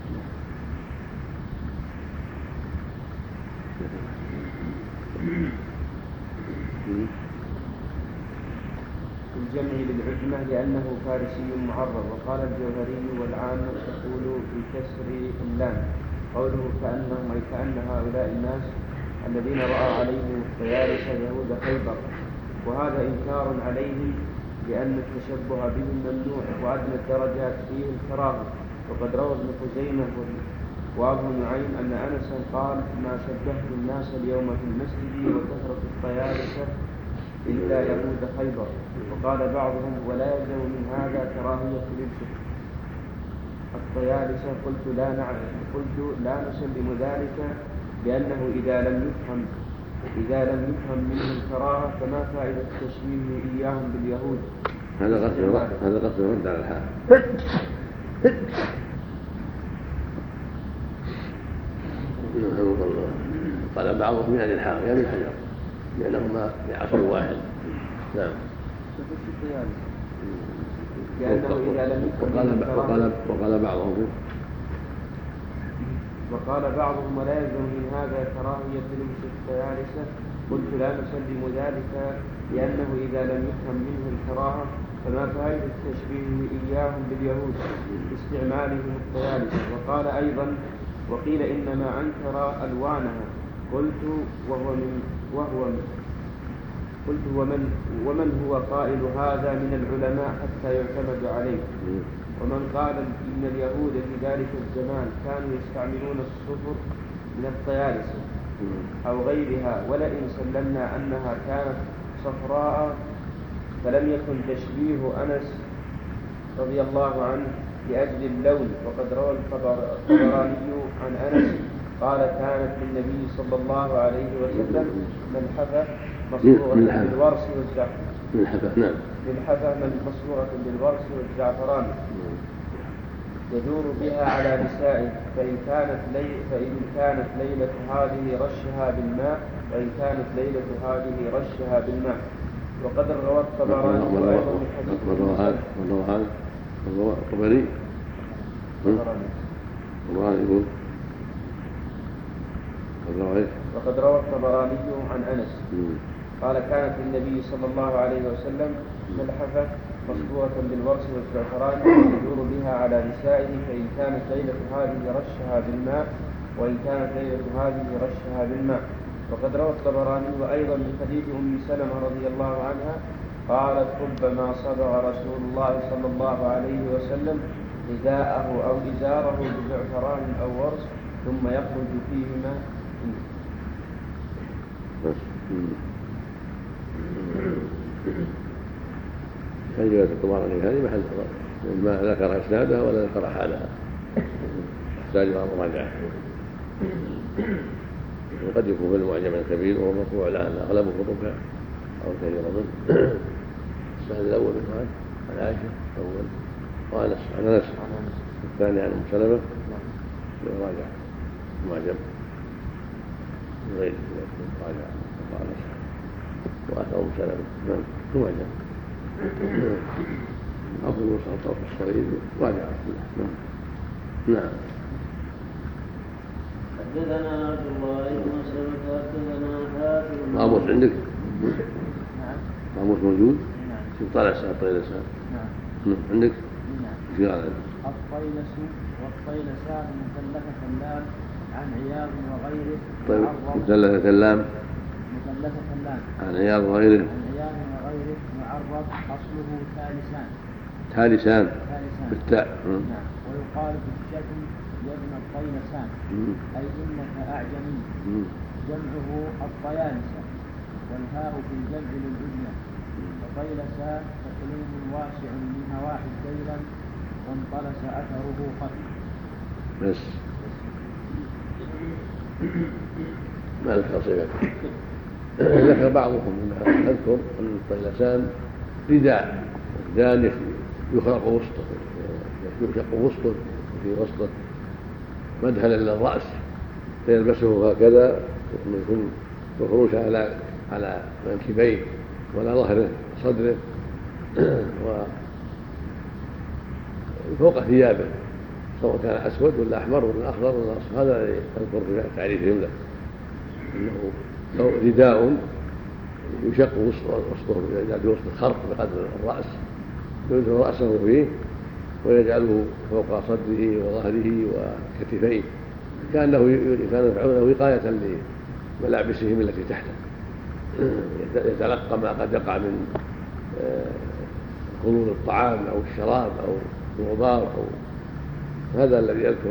الجمع بالعجمة لأنه فارسي معرب. وقال الجوهري والعامة تقول بكسر اللام. قوله كأنهم أي كأن هؤلاء الناس الذين رأى عليهم الطيالس يهود خيبر، وهذا إنكار عليهم لأن التشبه بهم ممنوع وأدنى الدرجات فيه الكراهة. وقد روى ابن خزيمة وأبو نعيم أن أنسا قال ما شبهت الناس اليوم في المسجد وكثرة الطيالس إلا يهود خيبر. وقال بعضهم ولا يلزم من هذا كراهية لبس الطيالس. قلت لا نعلم قلت لا نسلم ذلك لأنه إذا لم يفهم إذا لم يفهم منه الكراهة فما فائدة تشبيه إياهم باليهود. هذا قصد هذا قصد رد على الحال. قال بعضهم يعني الحاق يعني الحجر لأنهما بعصر واحد. نعم. لأنه إذا لم وقال, وقال, وقال بعضهم وقال بعضهم ولا يلزم من هذا كراهية لبس الطيالسة. قلت لا نسلم ذلك لأنه إذا لم يفهم منه الكراهة فما فائدة تشبيهه إياهم باليهود باستعمالهم الطيالسة. وقال أيضا وقيل إنما أنكر ألوانها. قلت وهو من وهو من قلت ومن ومن هو قائل هذا من العلماء حتى يعتمد عليه. ومن قال إن اليهود في ذلك الزمان كانوا يستعملون الصفر من الطيالسة أو غيرها، ولئن سلمنا أنها كانت صفراء فلم يكن تشبيه أنس رضي الله عنه لأجل اللون. وقد روى الطبراني عن أنس قال كانت للنبي صلى الله عليه وسلم ملحفة مصبوغة بالورس والزعفران. ملحفة نعم. ملحفة مصبوغة بالورس والزعفران يدور بها على نسائه، فإن كانت لي فإن كانت ليلة هذه رشها بالماء وإن كانت ليلة هذه رشها بالماء. وقد روى الطبراني أيضا من حديث من روى هذا من روى هذا من روى الطبراني الطبراني يقول وقد روى الطبراني عن أنس قال كانت للنبي صلى الله عليه وسلم ملحفة مصبوغة بالورس والزعفران يدور بها على نسائه، فإن كانت ليلة هذه رشها بالماء وإن كانت ليلة هذه رشها بالماء. وقد روى الطبراني وأيضا من حديث أم سلمة رضي الله عنها قالت ربما صبغ رسول الله صلى الله عليه وسلم رداءه أو إزاره بزعفران أو ورس ثم يخرج فيهما. هل جاءت الطبراني هذه محل ما ذكر إسنادها ولا ذكر حالها يحتاج إلى مراجعة. وقد يكون في المعجم الكبير وهو مرفوع الآن أغلب كتبها أو كثيرا منه. السهل الأول من هذا عن عائشة أول وأنس عن أنس الثاني عن أم سلمة راجع معجم غير راجع وأنس وأثر أم سلمة نعم ثم معجم أفضل موسى الطرف الصغير راجع نعم نعم. حدثنا عبد الله بن مسلمة حدثنا حاتم. ماموس عندك؟ نعم. ماموس موجود؟ نعم. شوف طالع ساعة طيلسان. نعم. عندك؟ نعم. في قال الطيلس والطيلسان مثلثة اللام عن عياض وغيره. طيب مثلثة اللام مثلثة اللام عن عياض وغيره. عن عياض وغيره معرض أصله ثالثان. ثالثان ثالثان بالتاء. نعم. ويقال في الشتم يا ابن الطيلسان أي إنك أعجمي. جمعه الطيالسة والهاء في الجمع للعجمة. وطيلسان تقليم واسع لنواحي الديلم وانطلس أثره خفي. بس ما ذكر صفته. ذكر بعضهم مما أذكر أن الطيلسان رداء رداء يخرق وسطه يشق وسطه وفي وسطه مدهلا للرأس فيلبسه هكذا يكون مفروش على على منكبيه وعلى ظهره صدره وفوق ثيابه سواء كان اسود ولا احمر ولا اخضر ولا اصفر. هذا يذكر في تعريفهم له انه رداء يشق وسطه يجعل في وسط الخرق بقدر الراس يدخل راسه فيه ويجعله فوق صدره وظهره وكتفيه كانه كانوا يفعلونه وقايه لملابسهم التي تحته يتلقى ما قد يقع من خلول الطعام او الشراب او الغبار او هذا الذي يذكر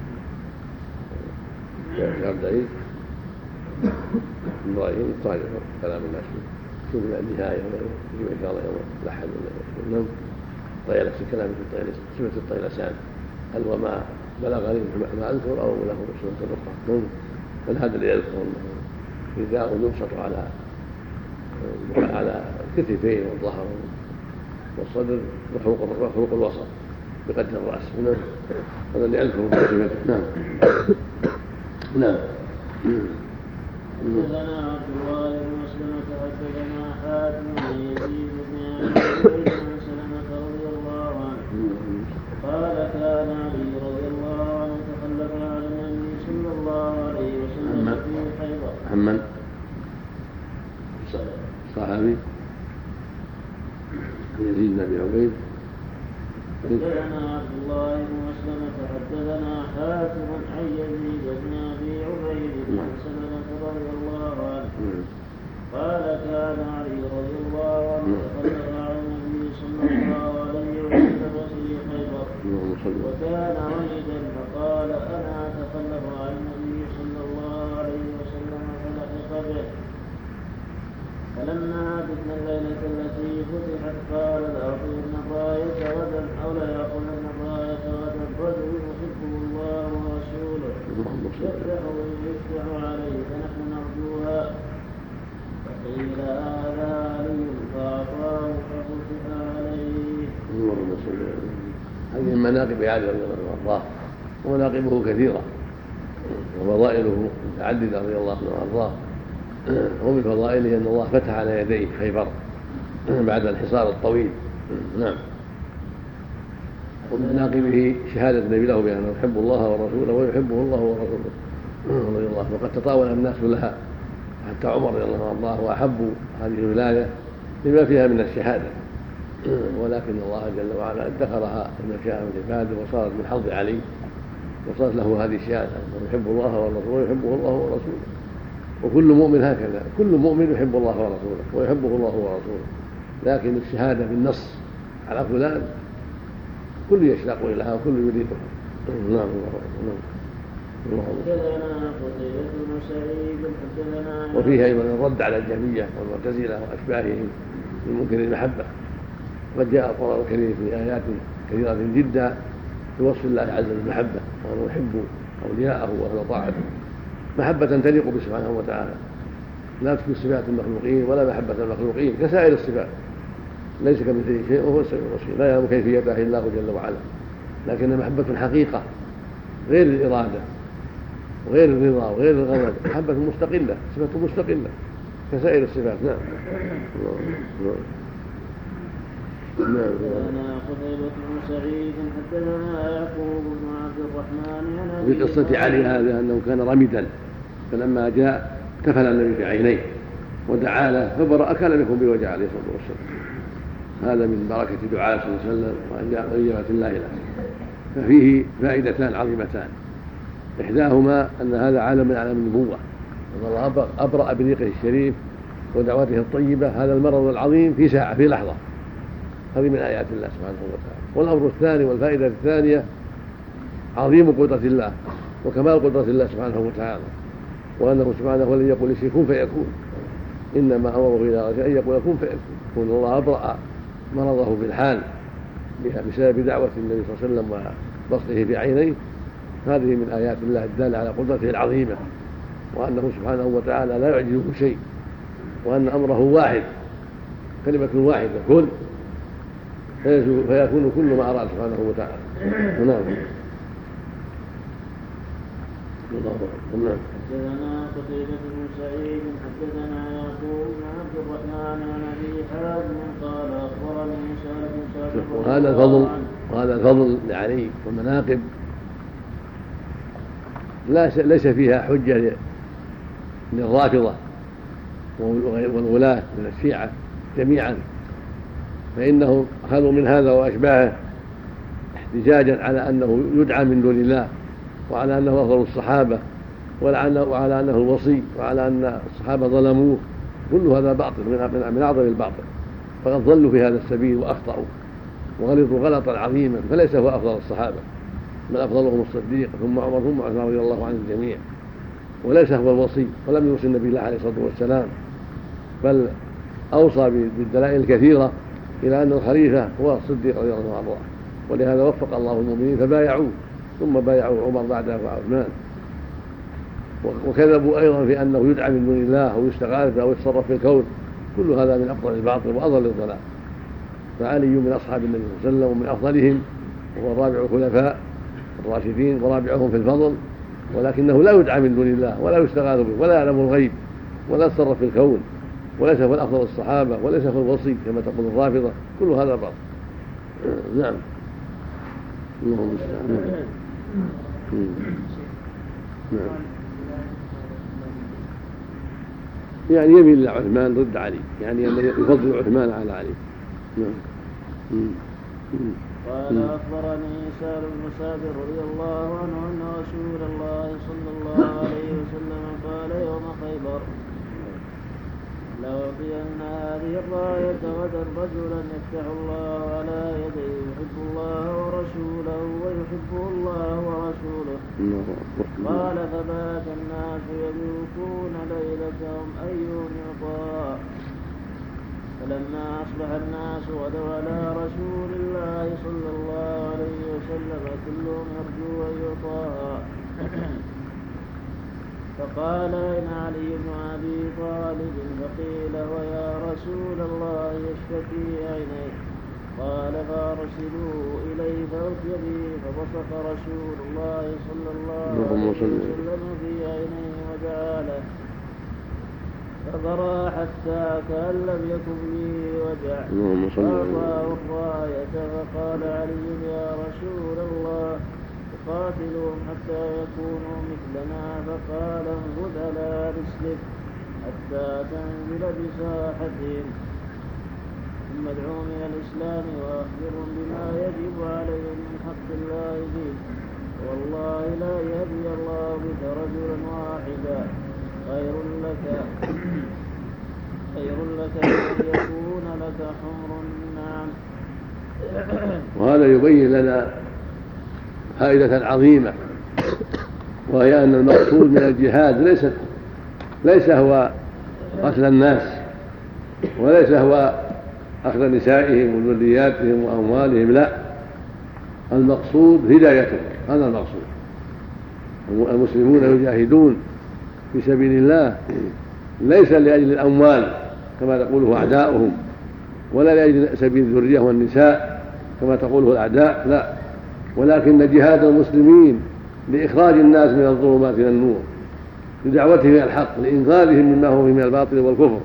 يا عبد العزيز ابراهيم طالب كلام الناس شوف النهايه يجب ان شاء الله يوم الاحد ولا يوم طيلس الكلام في الطيلس سمه الطيلسان هل هو ما بلغني ما اذكر او له سنه اخرى فهذا اللي يذكر انه رداء يبسط على على الكتفين والظهر والصدر وفوق الوسط بقدر الراس هذا اللي يذكر نعم نعم. حدثنا عبد الله بن مسلمة حدثنا حاتم بن يزيد بن ابي بن سلمة رضي الله عنه قال كان علي رضي الله عنه تخلف عن النبي صلى الله عليه وسلم في خيبر. محمد صحابي يزيد بن ابي عبيد. حدثنا عبد الله بن مسلمة حدثنا حاتم عن يزيد بن ابي عبيد بن سلمة رضي الله عنه قال كان علي رضي الله عنه تخلف عن النبي صلى الله عليه وسلم في خيبر وكان وحيدا فقال انا اتخلف عن النبي صلى الله عليه وسلم فلحق به فلما عدتنا الليلة التي فتحت قال لأعطين الراية غدا أو ليأخذن الراية غدا رجل يحبه الله ورسوله يفتح ويفتح عليه فنحن نرجوها فقيل هذا علي فأعطاه ففتح عليه. هذه مناقب علي رضي الله عنه ومناقبه كثيرة وفضائله متعددة رضي الله عنه وأرضاه. ومن فضائله أن الله فتح على يديه خيبر بعد الحصار الطويل. نعم. ومن مناقبه شهادة النبي له بأنه يحب الله ورسوله ويحبه الله ورسوله رضي الله عنه وقد تطاول الناس لها حتى عمر رضي الله عنه وأحبوا هذه الولاية لما فيها من الشهادة ولكن الله جل وعلا ادخرها من شاء من عباده وصارت من حظ علي وصارت له هذه الشهادة أنه يحب الله ورسوله ويحبه الله ورسوله. وكل مؤمن هكذا كل مؤمن يحب الله ورسوله ويحبه الله ورسوله لكن الشهادة بالنص على فلان كل يشتاق إليها وكل يريدها. نعم. وفيه أيضا الرد على الجهمية والمعتزلة وأشباههم من منكر المحبة. قد جاء القرآن الكريم في آيات كثيرة جدا في وصف الله عز وجل بالمحبة وأنه يحب أولياءه وأهل طاعته محبة تليق به سبحانه وتعالى لا تكون صفات المخلوقين ولا محبة المخلوقين كسائر الصفات ليس كمثله شيء وهو السميع البصير، لا يعلم كيفيته إلا الله جل وعلا، لكن محبة حقيقة غير الإرادة وغير الرضا وغير الغضب، محبة مستقلة، صفة مستقلة كسائر الصفات. نعم. نعم. حدثنا قتيبة بن سعيد حدثنا يعقوب بن عبد الرحمن في قصة علي هذا أنه كان رمدا، فلما جاء كفل النبي في عينيه ودعا له فبرأ، كان يكون بوجه عليه الصلاة والسلام. هذا من بركة دعاء صلى الله عليه وسلم وإجابة الله له. ففيه فائدتان عظيمتان، إحداهما أن هذا عالم من أعلام النبوة، أن الله أبرأ بريقه الشريف ودعوته الطيبة هذا المرض العظيم في ساعة، في لحظة. هذه من آيات الله سبحانه وتعالى. والأمر الثاني والفائدة الثانية عظيم قدرة الله وكمال قدرة الله سبحانه وتعالى، وأنه سبحانه هو الذي يقول لشيء كن فيكون، إنما أمره إذا أراد أن يقول كن فيكون. وأن الله أبرأ مرضه بالحال بسبب دعوة النبي صلى الله عليه وسلم وبسطه في عينيه، هذه من آيات الله الدالة على قدرته العظيمة، وأنه سبحانه وتعالى لا يعجزه شيء، وأن أمره واحد، كلمة واحدة كن فيكون كل ما أراد سبحانه وتعالى. نعم. حدثنا قتيبة بن سعيد حدثنا يعقوب بن عبد الرحمن عن أبي حازم قال أخبرني سعد بن سعد. وهذا الفضل وهذا الفضل لعلي والمناقب ليس فيها حجة للرافضة والولاة من الشيعة جميعا، فإنهم أخذوا من هذا وأشباهه احتجاجا على أنه يدعى من دون الله، وعلى أنه أفضل الصحابة، وعلى أنه الوصي، وعلى أن الصحابة ظلموه. كل هذا باطل من أعظم الباطل، فقد ضلوا في هذا السبيل وأخطأوا وغلطوا غلطا عظيما، فليس هو أفضل الصحابة، بل أفضلهم الصديق ثم عمر ثم عثمان رضي الله عن الجميع، وليس هو الوصي، ولم يوصي النبي الله عليه الصلاة والسلام، بل أوصى بالدلائل الكثيرة إلى أن الخليفة هو الصديق رضي الله عنه، ولهذا وفق الله المؤمنين فبايعوه، ثم بايعوا عمر بعده وعثمان. وكذبوا أيضا في أنه يدعى من دون الله أو يستغاث أو يتصرف في الكون، كل هذا من أفضل الباطل وأضل الضلال. فعلي من أصحاب النبي صلى الله عليه وسلم ومن أفضلهم، وهو الرابع الخلفاء الراشدين ورابعهم في الفضل، ولكنه لا يدعى من دون الله ولا يستغاث به ولا يعلم الغيب ولا يتصرف في الكون، وليس هو الأفضل الصحابة وليس هو الوصي كما تقول الرافضة، كل هذا باطل. نعم. اللهم المستعان. نعم. يعني يميل إلى عثمان ضد علي، يعني أنه يفضل عثمان على علي. نعم. قال أخبرني سهل بن سعد رضي الله عنه أن رسول الله صلى الله عليه وسلم قال يوم خيبر لأعطين هذه الراية غدا رجلا يفتح الله على يديه يحب الله ورسوله ويحبه الله ورسوله. قال فبات الناس يذوقون ليلتهم أيهم يعطى، فلما أصبح الناس غدوا على رسول الله صلى الله عليه وسلم كلهم يرجو أن يعطاها. فقال أين علي بن أبي طالب؟ فقيل ويا رسول الله يشتكي عينيه. قال فأرسلوه إليه فأتي به فبصق رسول الله صلى الله عليه وسلم في عينيه ودعا له فبرأ حتى كأن لم يكن به وجع، فأعطاه الراية فقال علي يا رسول الله قاتلهم حتى يكونوا مثلنا، فقال انظر على رسلك حتى تنزل بساحتهم ثم ادعوهم إلى الإسلام وأخبرهم بما يجب عليهم من حق الله فيه، والله لا يهدي الله بك رجلا واحدا خير لك خير لك أن يكون لك حمر النعم. وهذا يبين لنا فائدة عظيمة، وهي أن المقصود من الجهاد ليس ليس هو قتل الناس، وليس هو أخذ نسائهم وذرياتهم وأموالهم، لا، المقصود هدايتهم، هذا المقصود. المسلمون يجاهدون في سبيل الله ليس لأجل الأموال كما تقوله أعداؤهم، ولا لأجل سبيل الذرية والنساء كما تقوله الأعداء، لا، ولكن جهاد المسلمين لإخراج الناس من الظلمات إلى النور، لدعوتهم إلى الحق، لإنقاذهم مما هو من الباطل والكفر.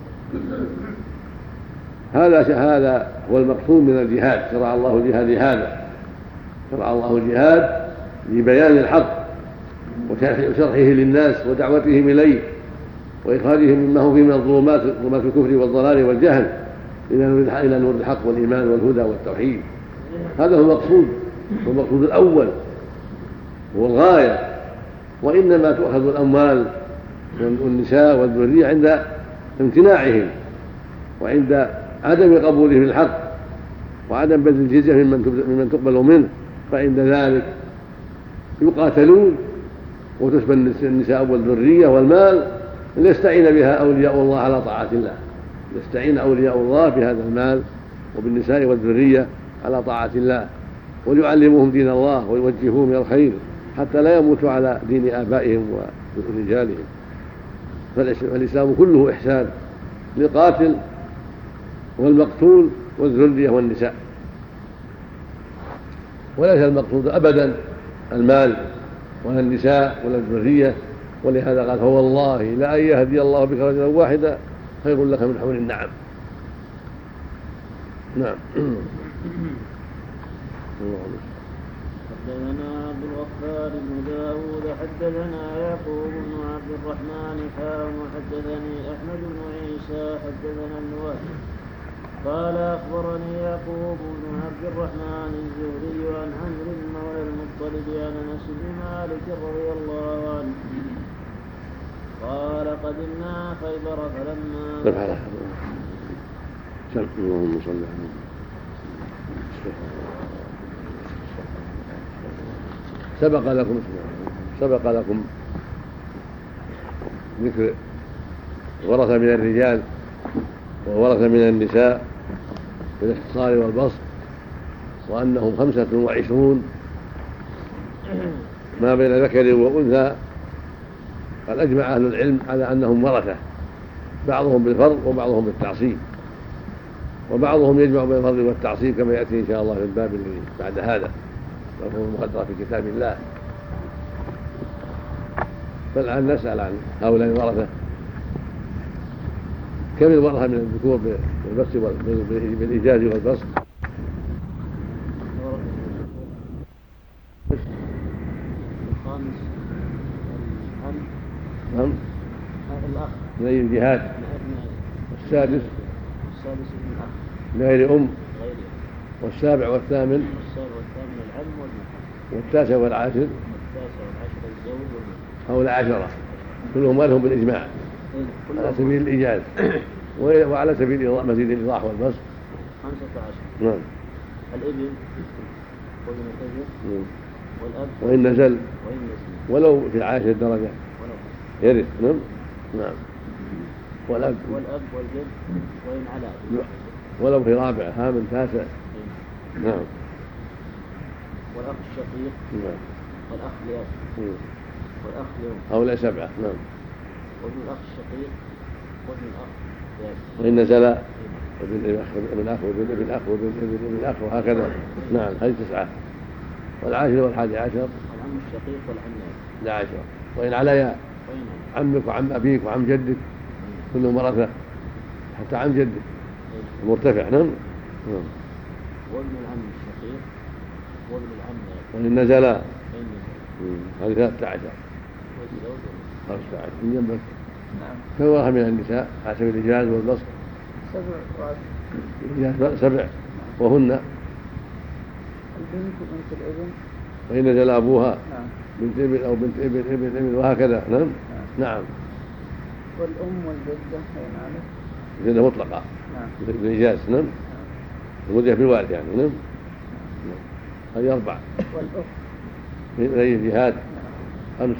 هذا هذا هو المقصود من الجهاد. شرع الله الجهاد لهذا، شرع الله الجهاد لبيان الحق وشرحه للناس ودعوتهم إليه وإخراجهم مما هو فيه من الظلمات، ظلمات الكفر والضلال والجهل، إلى نور الحق والإيمان والهدى والتوحيد. هذا هو المقصود، هو المقصود الأول، هو الغاية. وإنما تؤخذ الأموال والنساء والذرية عند امتناعهم وعند عدم قبولهم الحق وعدم بذل الجزية ممن تقبل منه، فعند ذلك يقاتلون وتسبى النساء والذرية والمال ليستعين بها أولياء الله على طاعة الله، يستعين أولياء الله بهذا المال وبالنساء والذرية على طاعة الله، وليعلمهم دين الله ويوجهوهم إلى الخير حتى لا يموتوا على دين آبائهم ورجالهم. فالإسلام كله إحسان للقاتل والمقتول والذرية والنساء، وليس المقصود أبدا المال ولا النساء ولا الذرية. ولهذا قال فوالله لا أن يهدي الله بك رجلا واحدا خير لك من حمر النعم. نعم. حدثنا عبد الغفار بن داود حدثنا يعقوب بن عبد الرحمن حاوم وحدثني أحمد بن عيسى حدثنا النواب قال أخبرني يعقوب بن عبد الرحمن الزهري عن عمرو مولى المطلب عن أنس بن مالك رضي الله عنه قال قدمنا خيبر فلما اللهم صل على سبق لكم سبق لكم ذكر ورث من الرجال وورث من النساء بالاختصار والبسط، وأنهم خمسة وعشرون ما بين ذكر وأنثى. قد أجمع أهل العلم على أنهم ورثة، بعضهم بالفرض وبعضهم بالتعصيب، وبعضهم يجمع بين الفرض والتعصيب كما يأتي إن شاء الله في الباب الذي بعد هذا وهو المقدر في كتاب الله. فالآن نسأل عن هؤلاء الورثة، كم الورثة من الذكور بالبسط بالإيجاز والبسط؟ الخامس العم نعم الأخ غير الجهاد، والسادس السادس ابن الأخ غير أم، غير والسابع والثامن والسابع والثامن العم والمحرم، والتاسع والعاشر والتاسع والعاشر الزوج والمحرم. هؤلاء عشرة كلهم وارثهم بالإجماع على سبيل الإيجاز وعلى سبيل مزيد الإيضاح والبسط خمسة عشر. نعم. الابن وابن الابن والأب وإن نزل وإن نزل ولو في العاشر درجة ولو يرث. نعم. نعم. والأب والأب والجد وإن علا ولو في رابع هام تاسع. نعم. والأخ الشقيق نعم. والأخ لأب والأخ لأم. هؤلاء سبعة. نعم. وابن الأخ الشقيق وابن الأخ لأب وإن نزل ابن الأخ وابن ابن الأخ وابن ابن الأخ وهكذا. نعم. هذه تسعة. والعاشر والحادي عشر العم الشقيق والعم لأب لا عشر. وإن عليا عمك وعم أبيك وعم جدك كلهم ورثة حتى عم جدك مرتفع. نعم. وابن العم الشقيق وابن العم وإن نزل وإن نزل هذه ثلاثة عشر. والزوج خمسة عشر من جنبك. نعم. كم ورث من النساء على سبيل الإجاز والبسط؟ سبع الإجاز سبع وهن البنت وبنت الابن. وإن نزل أبوها نعم. بنت ابن أو بنت ابن ابن ابن وهكذا. نعم. نعم. والأم والجدة هي معنا. جدة مطلقة. نعم. بالإجاز. نعم. المدة في الوارث يعني. نعم. هذه أربع. والأخت غير الجهاد خمس.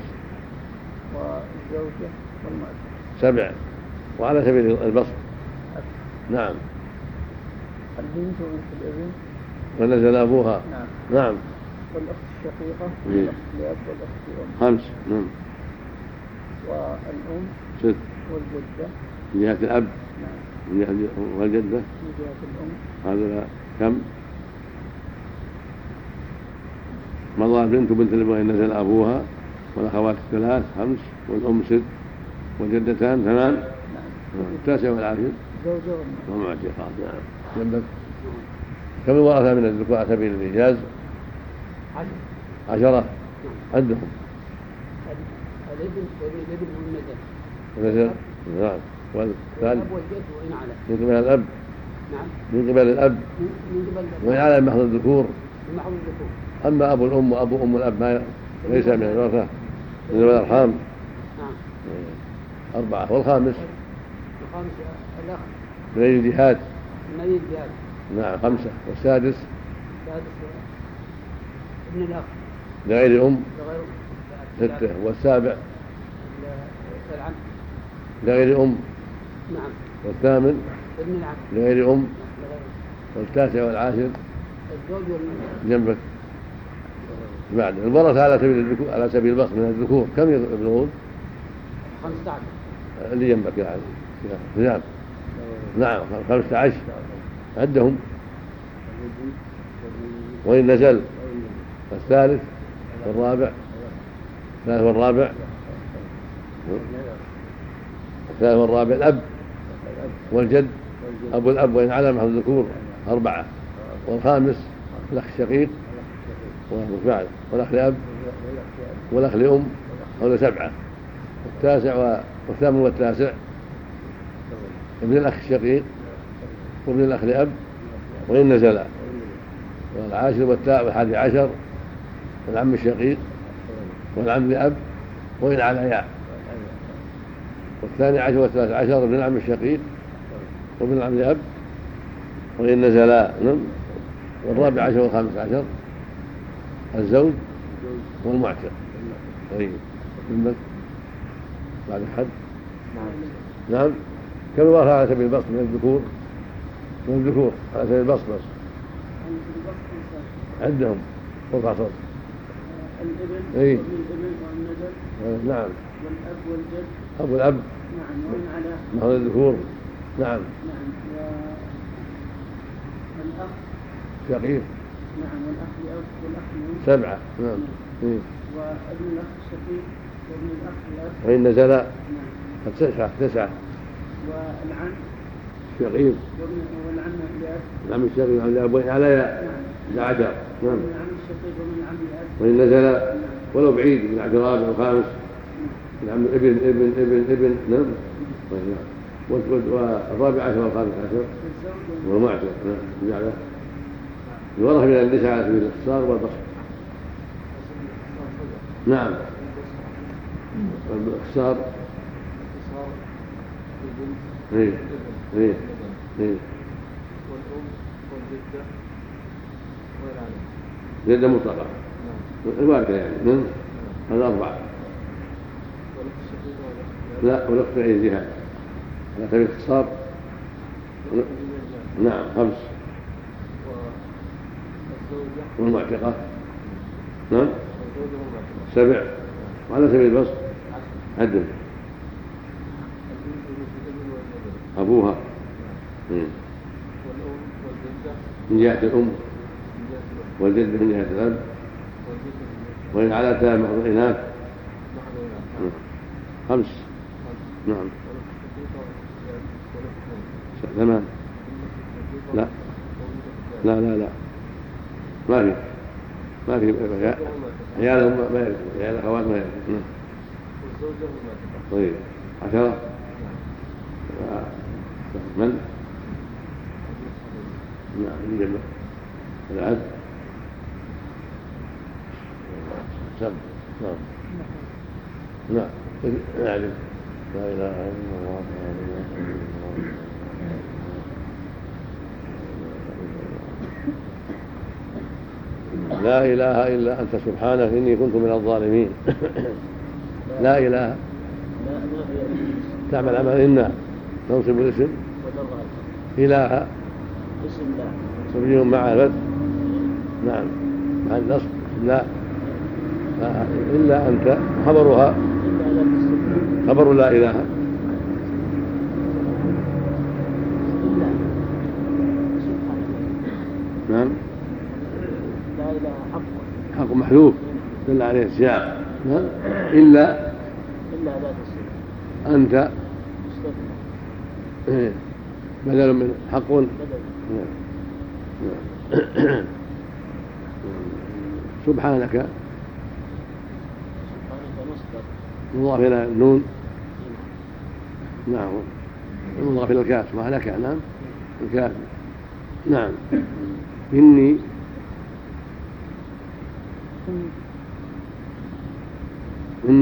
والزوجة والمؤسسة سبع. وعلى سبيل البسط. نعم. البنت وبنت الابن. ونزل أبوها. نعم. نعم. والأخت الشقيقة مم. والأخت لأب والأخت لأم. خمس. نعم. والأم ست والجدة من جهة الأب نعم من جهة والجدة من جهة الأم هذا كم؟ مضى بنت بنت الأب وإن نزل أبوها والأخوات الثلاث خمس والأم ست والجدتان ثمان نعم التاسع والعاشر زوجة ومعتقات. نعم. جنبك كم الورثة من الذكور على سبيل الإيجاز؟ عشرة عندهم الابن والابن والندى ونزل. نعم. والثالث الاب والجد وان على من قبل الأب نعم من قبل الأب من قبل وإن على محض الذكور. محض الذكور. أما أبو الأم وأبو أم الأب ما ليس من الورثة من الأرحام. نعم. أربعة. والخامس الخامس الأخ من أي الجهات؟ من أي الجهات؟ نعم خمسة. والسادس السادس ابن الأخ لغير أم لغير ستة. والسابع العم لغير أم. نعم. والثامن ابن العم لغير أم. لغير والتاسع والعاشر الزوج والمنى جنبك بعد الورثة على سبيل الذكور على سبيل البسط من الذكور كم يبلغون؟ خمسة عشر اللي جنبك يعني نعم نعم خمسة عشر عدهم وإن نزل. الثالث والرابع الثالث والرابع الثالث والرابع الأب والجد أبو الأب وإن على محض الذكور أربعة. والخامس الأخ الشقيق والفعل والأخ لأب والأخ لأم هذا سبعة. التاسع والثامن والتاسع ابن الأخ الشقيق وابن الأخ لأب وإن نزل. والعاشر والحادي عشر العم الشقيق والعم لأب وإن عليا. والثاني عشر والثالث عشر ابن العم الشقيق وابن العم لأب وإن نزلا. والرابع عشر والخامس عشر الزوج والمعتق. طيب منك بعد حد. نعم. كم الورثة على سبيل البسط من الذكور؟ من الذكور على سبيل البسط بس عندهم ربع صوت. الابن اي والابن والندب نعم. والأب والجد أبو الأب نعم وإن على محض الذكور. نعم. نعم والأخ شقيق. نعم والأخ لأب والأخ لأم سبعة. نعم. نعم. وابن الأخ الشقيق وابن الأخ لأب وإن نزل نعم. تسعة. تسعة. والعم شقيق وابن والعم لأب العم الشقيق والعم لأب وإن عليا نعم. عشر. نعم. وابن العم الشقيق وابن العم لأب وإن نزل ولو بعيد من عبد الرابع والخامس العم ابن ابن ابن ابن نعم. والرابع عشر والخامس عشر والمعتق. نعم. جعله الورثة من النساء على سبيل الاختصار والبسط. نعم. باختصار ايه ايه ايه والأم والجدة وإن على جدة مطلقة الوارثة يعني من هذا أربعة. والأخ الشقيق والأخ لا والأخت من أي جهة على سبيل الاختصار. نعم خمس. والزوجة والمعتقة نعم والزوجة والمعتقة سبع. وعلى سبيل البسط عدل البنت والابن والندب أبوها مم. والأم والجدة من جهة الأم من جهة الأم والجد من جهة الأب والجدة من جهة وإن على تام محض الإناث محض مم. الإناث خمس. خمس. نعم. والأخ الشقيق والأخ اثنين ثمان. لا لا لا لا ما في ما في عيالهم ما يرثون عيال الأخوات ما يرثون. والزوجة والمعتقة. طيب عشرة. من؟ نعم من جنة العد سبع. نعم نعم نعرف لا إله إلا الله لا إله إلا أنت سبحانك إني كنت من الظالمين. لا إله تعمل عمل إنا ننصب الاسم إله صبي مع الفتح. نعم مع النصب لا إلا أنت خبرها خبر لا إله نعم لا إله حق حق محذوف دل عليه السياق نعم إلا إلا أداة الصفة أنت مستثنى إيه. بدل من حق بدل نعم. نعم. سبحانك سبحانك مصدر مضاف إلى النون نعم مضاف إلى الكاف سبحانك نعم الكاف نعم إني إن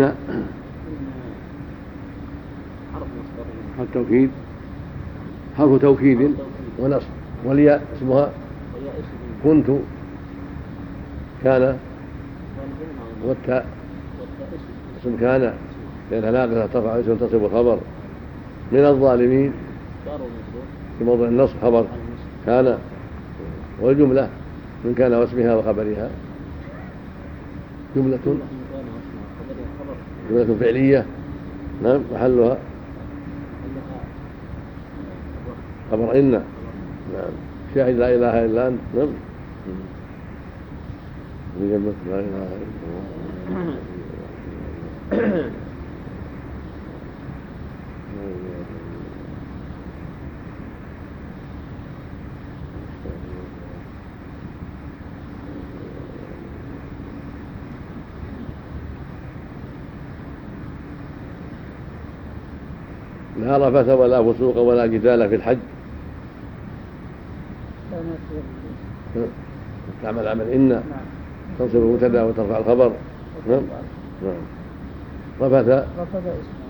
حرف مصدر حرف توكيد حرف توكيد ونصب والياء اسمها وياء اسم كنت كان والهمة والتاء والتاء اسم اسم كان لأنها ناقصة ترفع اسم تصب الخبر من الظالمين دار المصدر في موضع النصب خبر كان والجملة من كان واسمها وخبرها جملة جملة فعلية نعم محلها خبر إن نعم شاهد لا إله إلا أنت نعم بجملة لا إله إلا الله لا رفث ولا فسوق ولا جدال في الحج لا نافية تعمل عمل إن نعم تنصب المبتدا وترفع الخبر نعم نعم رفث رفض اسمه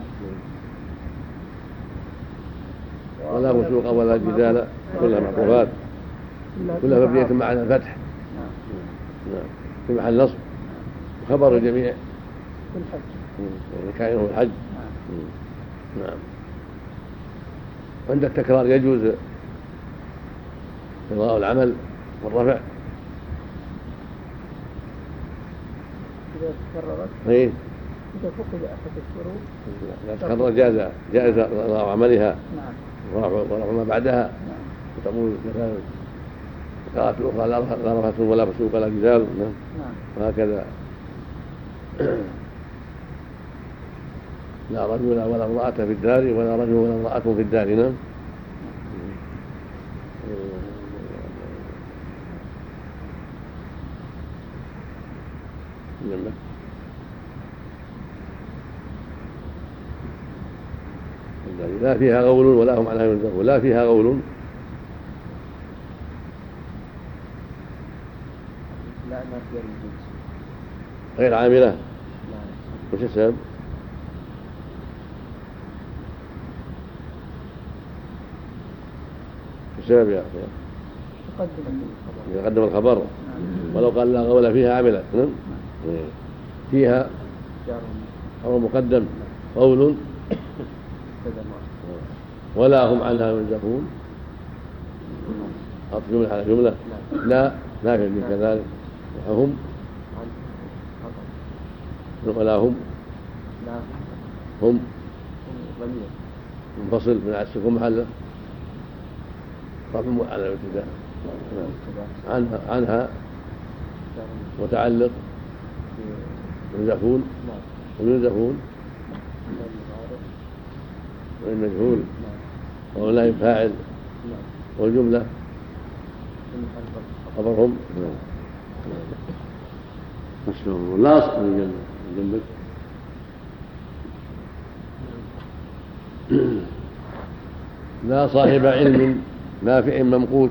ولا فسوق ولا جدال كلها معطوفات كلها مبنية معنى الفتح نعم نعم في محل نصب خبر الجميع في الحج يعني كائنه الحج نعم نعم عند التكرار يجوز إلغاء العمل والرفع إذا تكررت إيه إذا فقد أحد الشروط إذا تكرر جاز جائز إلغاء عملها نعم ورفع ما بعدها نعم وتقول مثلا القراءة الأخرى لا رفعة ولا فسوق ولا جدال نعم نعم وهكذا لا رجل ولا امرأة في الدار ولا رجل ولا امرأة في الدار نعم لا فيها غول ولا هم عنها ينزفون لا فيها غول لا نافية للجنس غير عاملة نعم وش السبب؟ السبب يا أخي تقدم الخبر يقدم الخبر نعم ولو قال لا غول فيها عملت نعم فيها جار أمر مقدم قول كذا ولا هم عنها ينزفون أطف جملة على جملة لا لا في كذلك هم ولا هم لا هم ضمير منفصل من السكون محله رفع على الابتداء عنها عنها متعلق ينزفون وينزفون والمجهول ولا فاعل والجملة خبرهم مشهور لا أصل من جنبك لا صاحب علم نافع ممقوت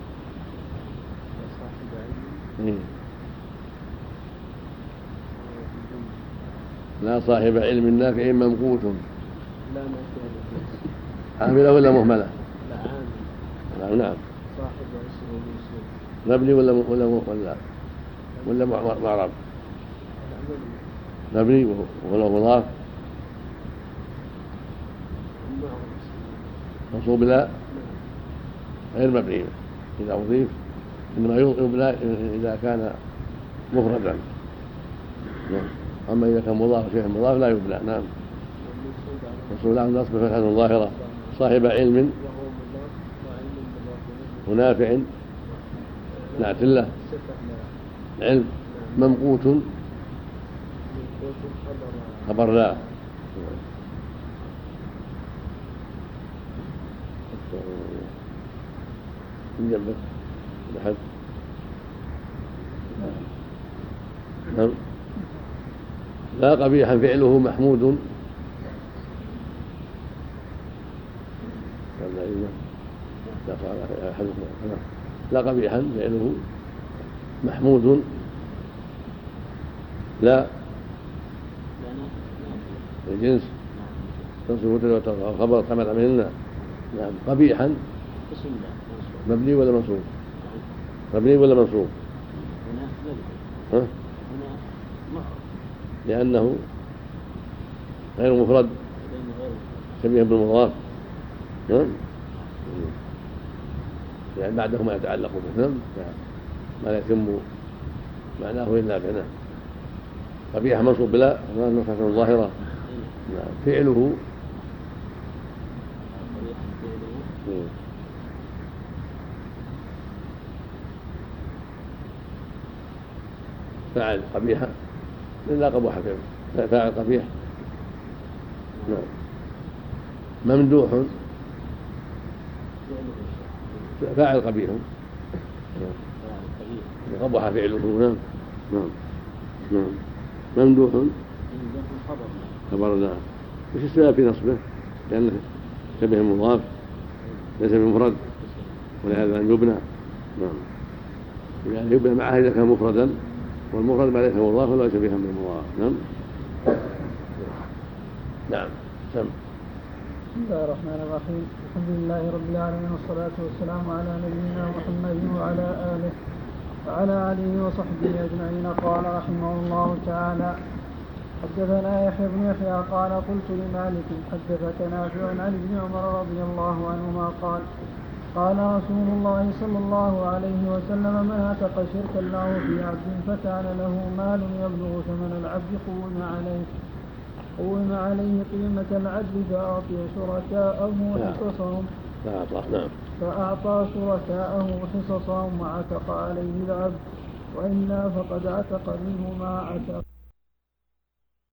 لا صاحب علم نافع ممقوت لا نافية عاملة ولا مهملة؟ لا عامل نعم صاحب اسمه مسلم مبني ولا ولا ولا ولا معرب؟ مبني ولا مضاف منصوب لا غير مبني إذا أضيف إنما يبنى إذا كان مفردا نعم. أما إذا كان مضاف شيء مضاف لا يبنى نعم منصوب على النصب فتحة ظاهرة صاحب علم ونافع نعت له علم ممقوت خبر لا من جنبك أحد نعم لا قبيحا فعله محمود لا قبيحا فعله محمود لا الجنس تنصب الخبر حمل منهن نعم قبيحا مبني ولا منصوب مبني ولا منصوب ها؟ لأنه غير مفرد شبيه بالمضاف نعم يعني بعده ما يتعلق به نعم ما يتم معناه إلا بنا قبيح منصوب بلا نصحة ظاهرة نعم فعله فاعل قبيحة لا قبوح فعله فاعل قبيح نعم ممدوح فاعل قبيح قبح فعله نعم نعم نعم ممدوح خبر لا وش السبب في نصبه؟ لأنه شبه مضاف ليس بمفرد ولهذا أن يبنى نعم يعني يبنى معه إذا كان مفردا والمفرد ما ليس مضاف ولا شبيها بالمضاف نعم نعم سم بسم الله الرحمن الرحيم الحمد لله رب العالمين والصلاة والسلام على نبينا محمد وعلى آله وعلى آله وصحبه أجمعين. قال رحمه الله تعالى حدثنا يحيى بن يحيى قال قلت لمالك حدثك نافع عن ابن عمر رضي الله عنهما قال قال رسول الله صلى الله عليه وسلم من أتق شركا له في عبد فكان له مال يبلغ ثمن العبد قوم عليه قوم عليه قيمة العدل فأعطي شركاءه حصصهم فأعطى شركاءه حصصهم وعتق عليه العبد وإلا فقد عتق منه ما عتق.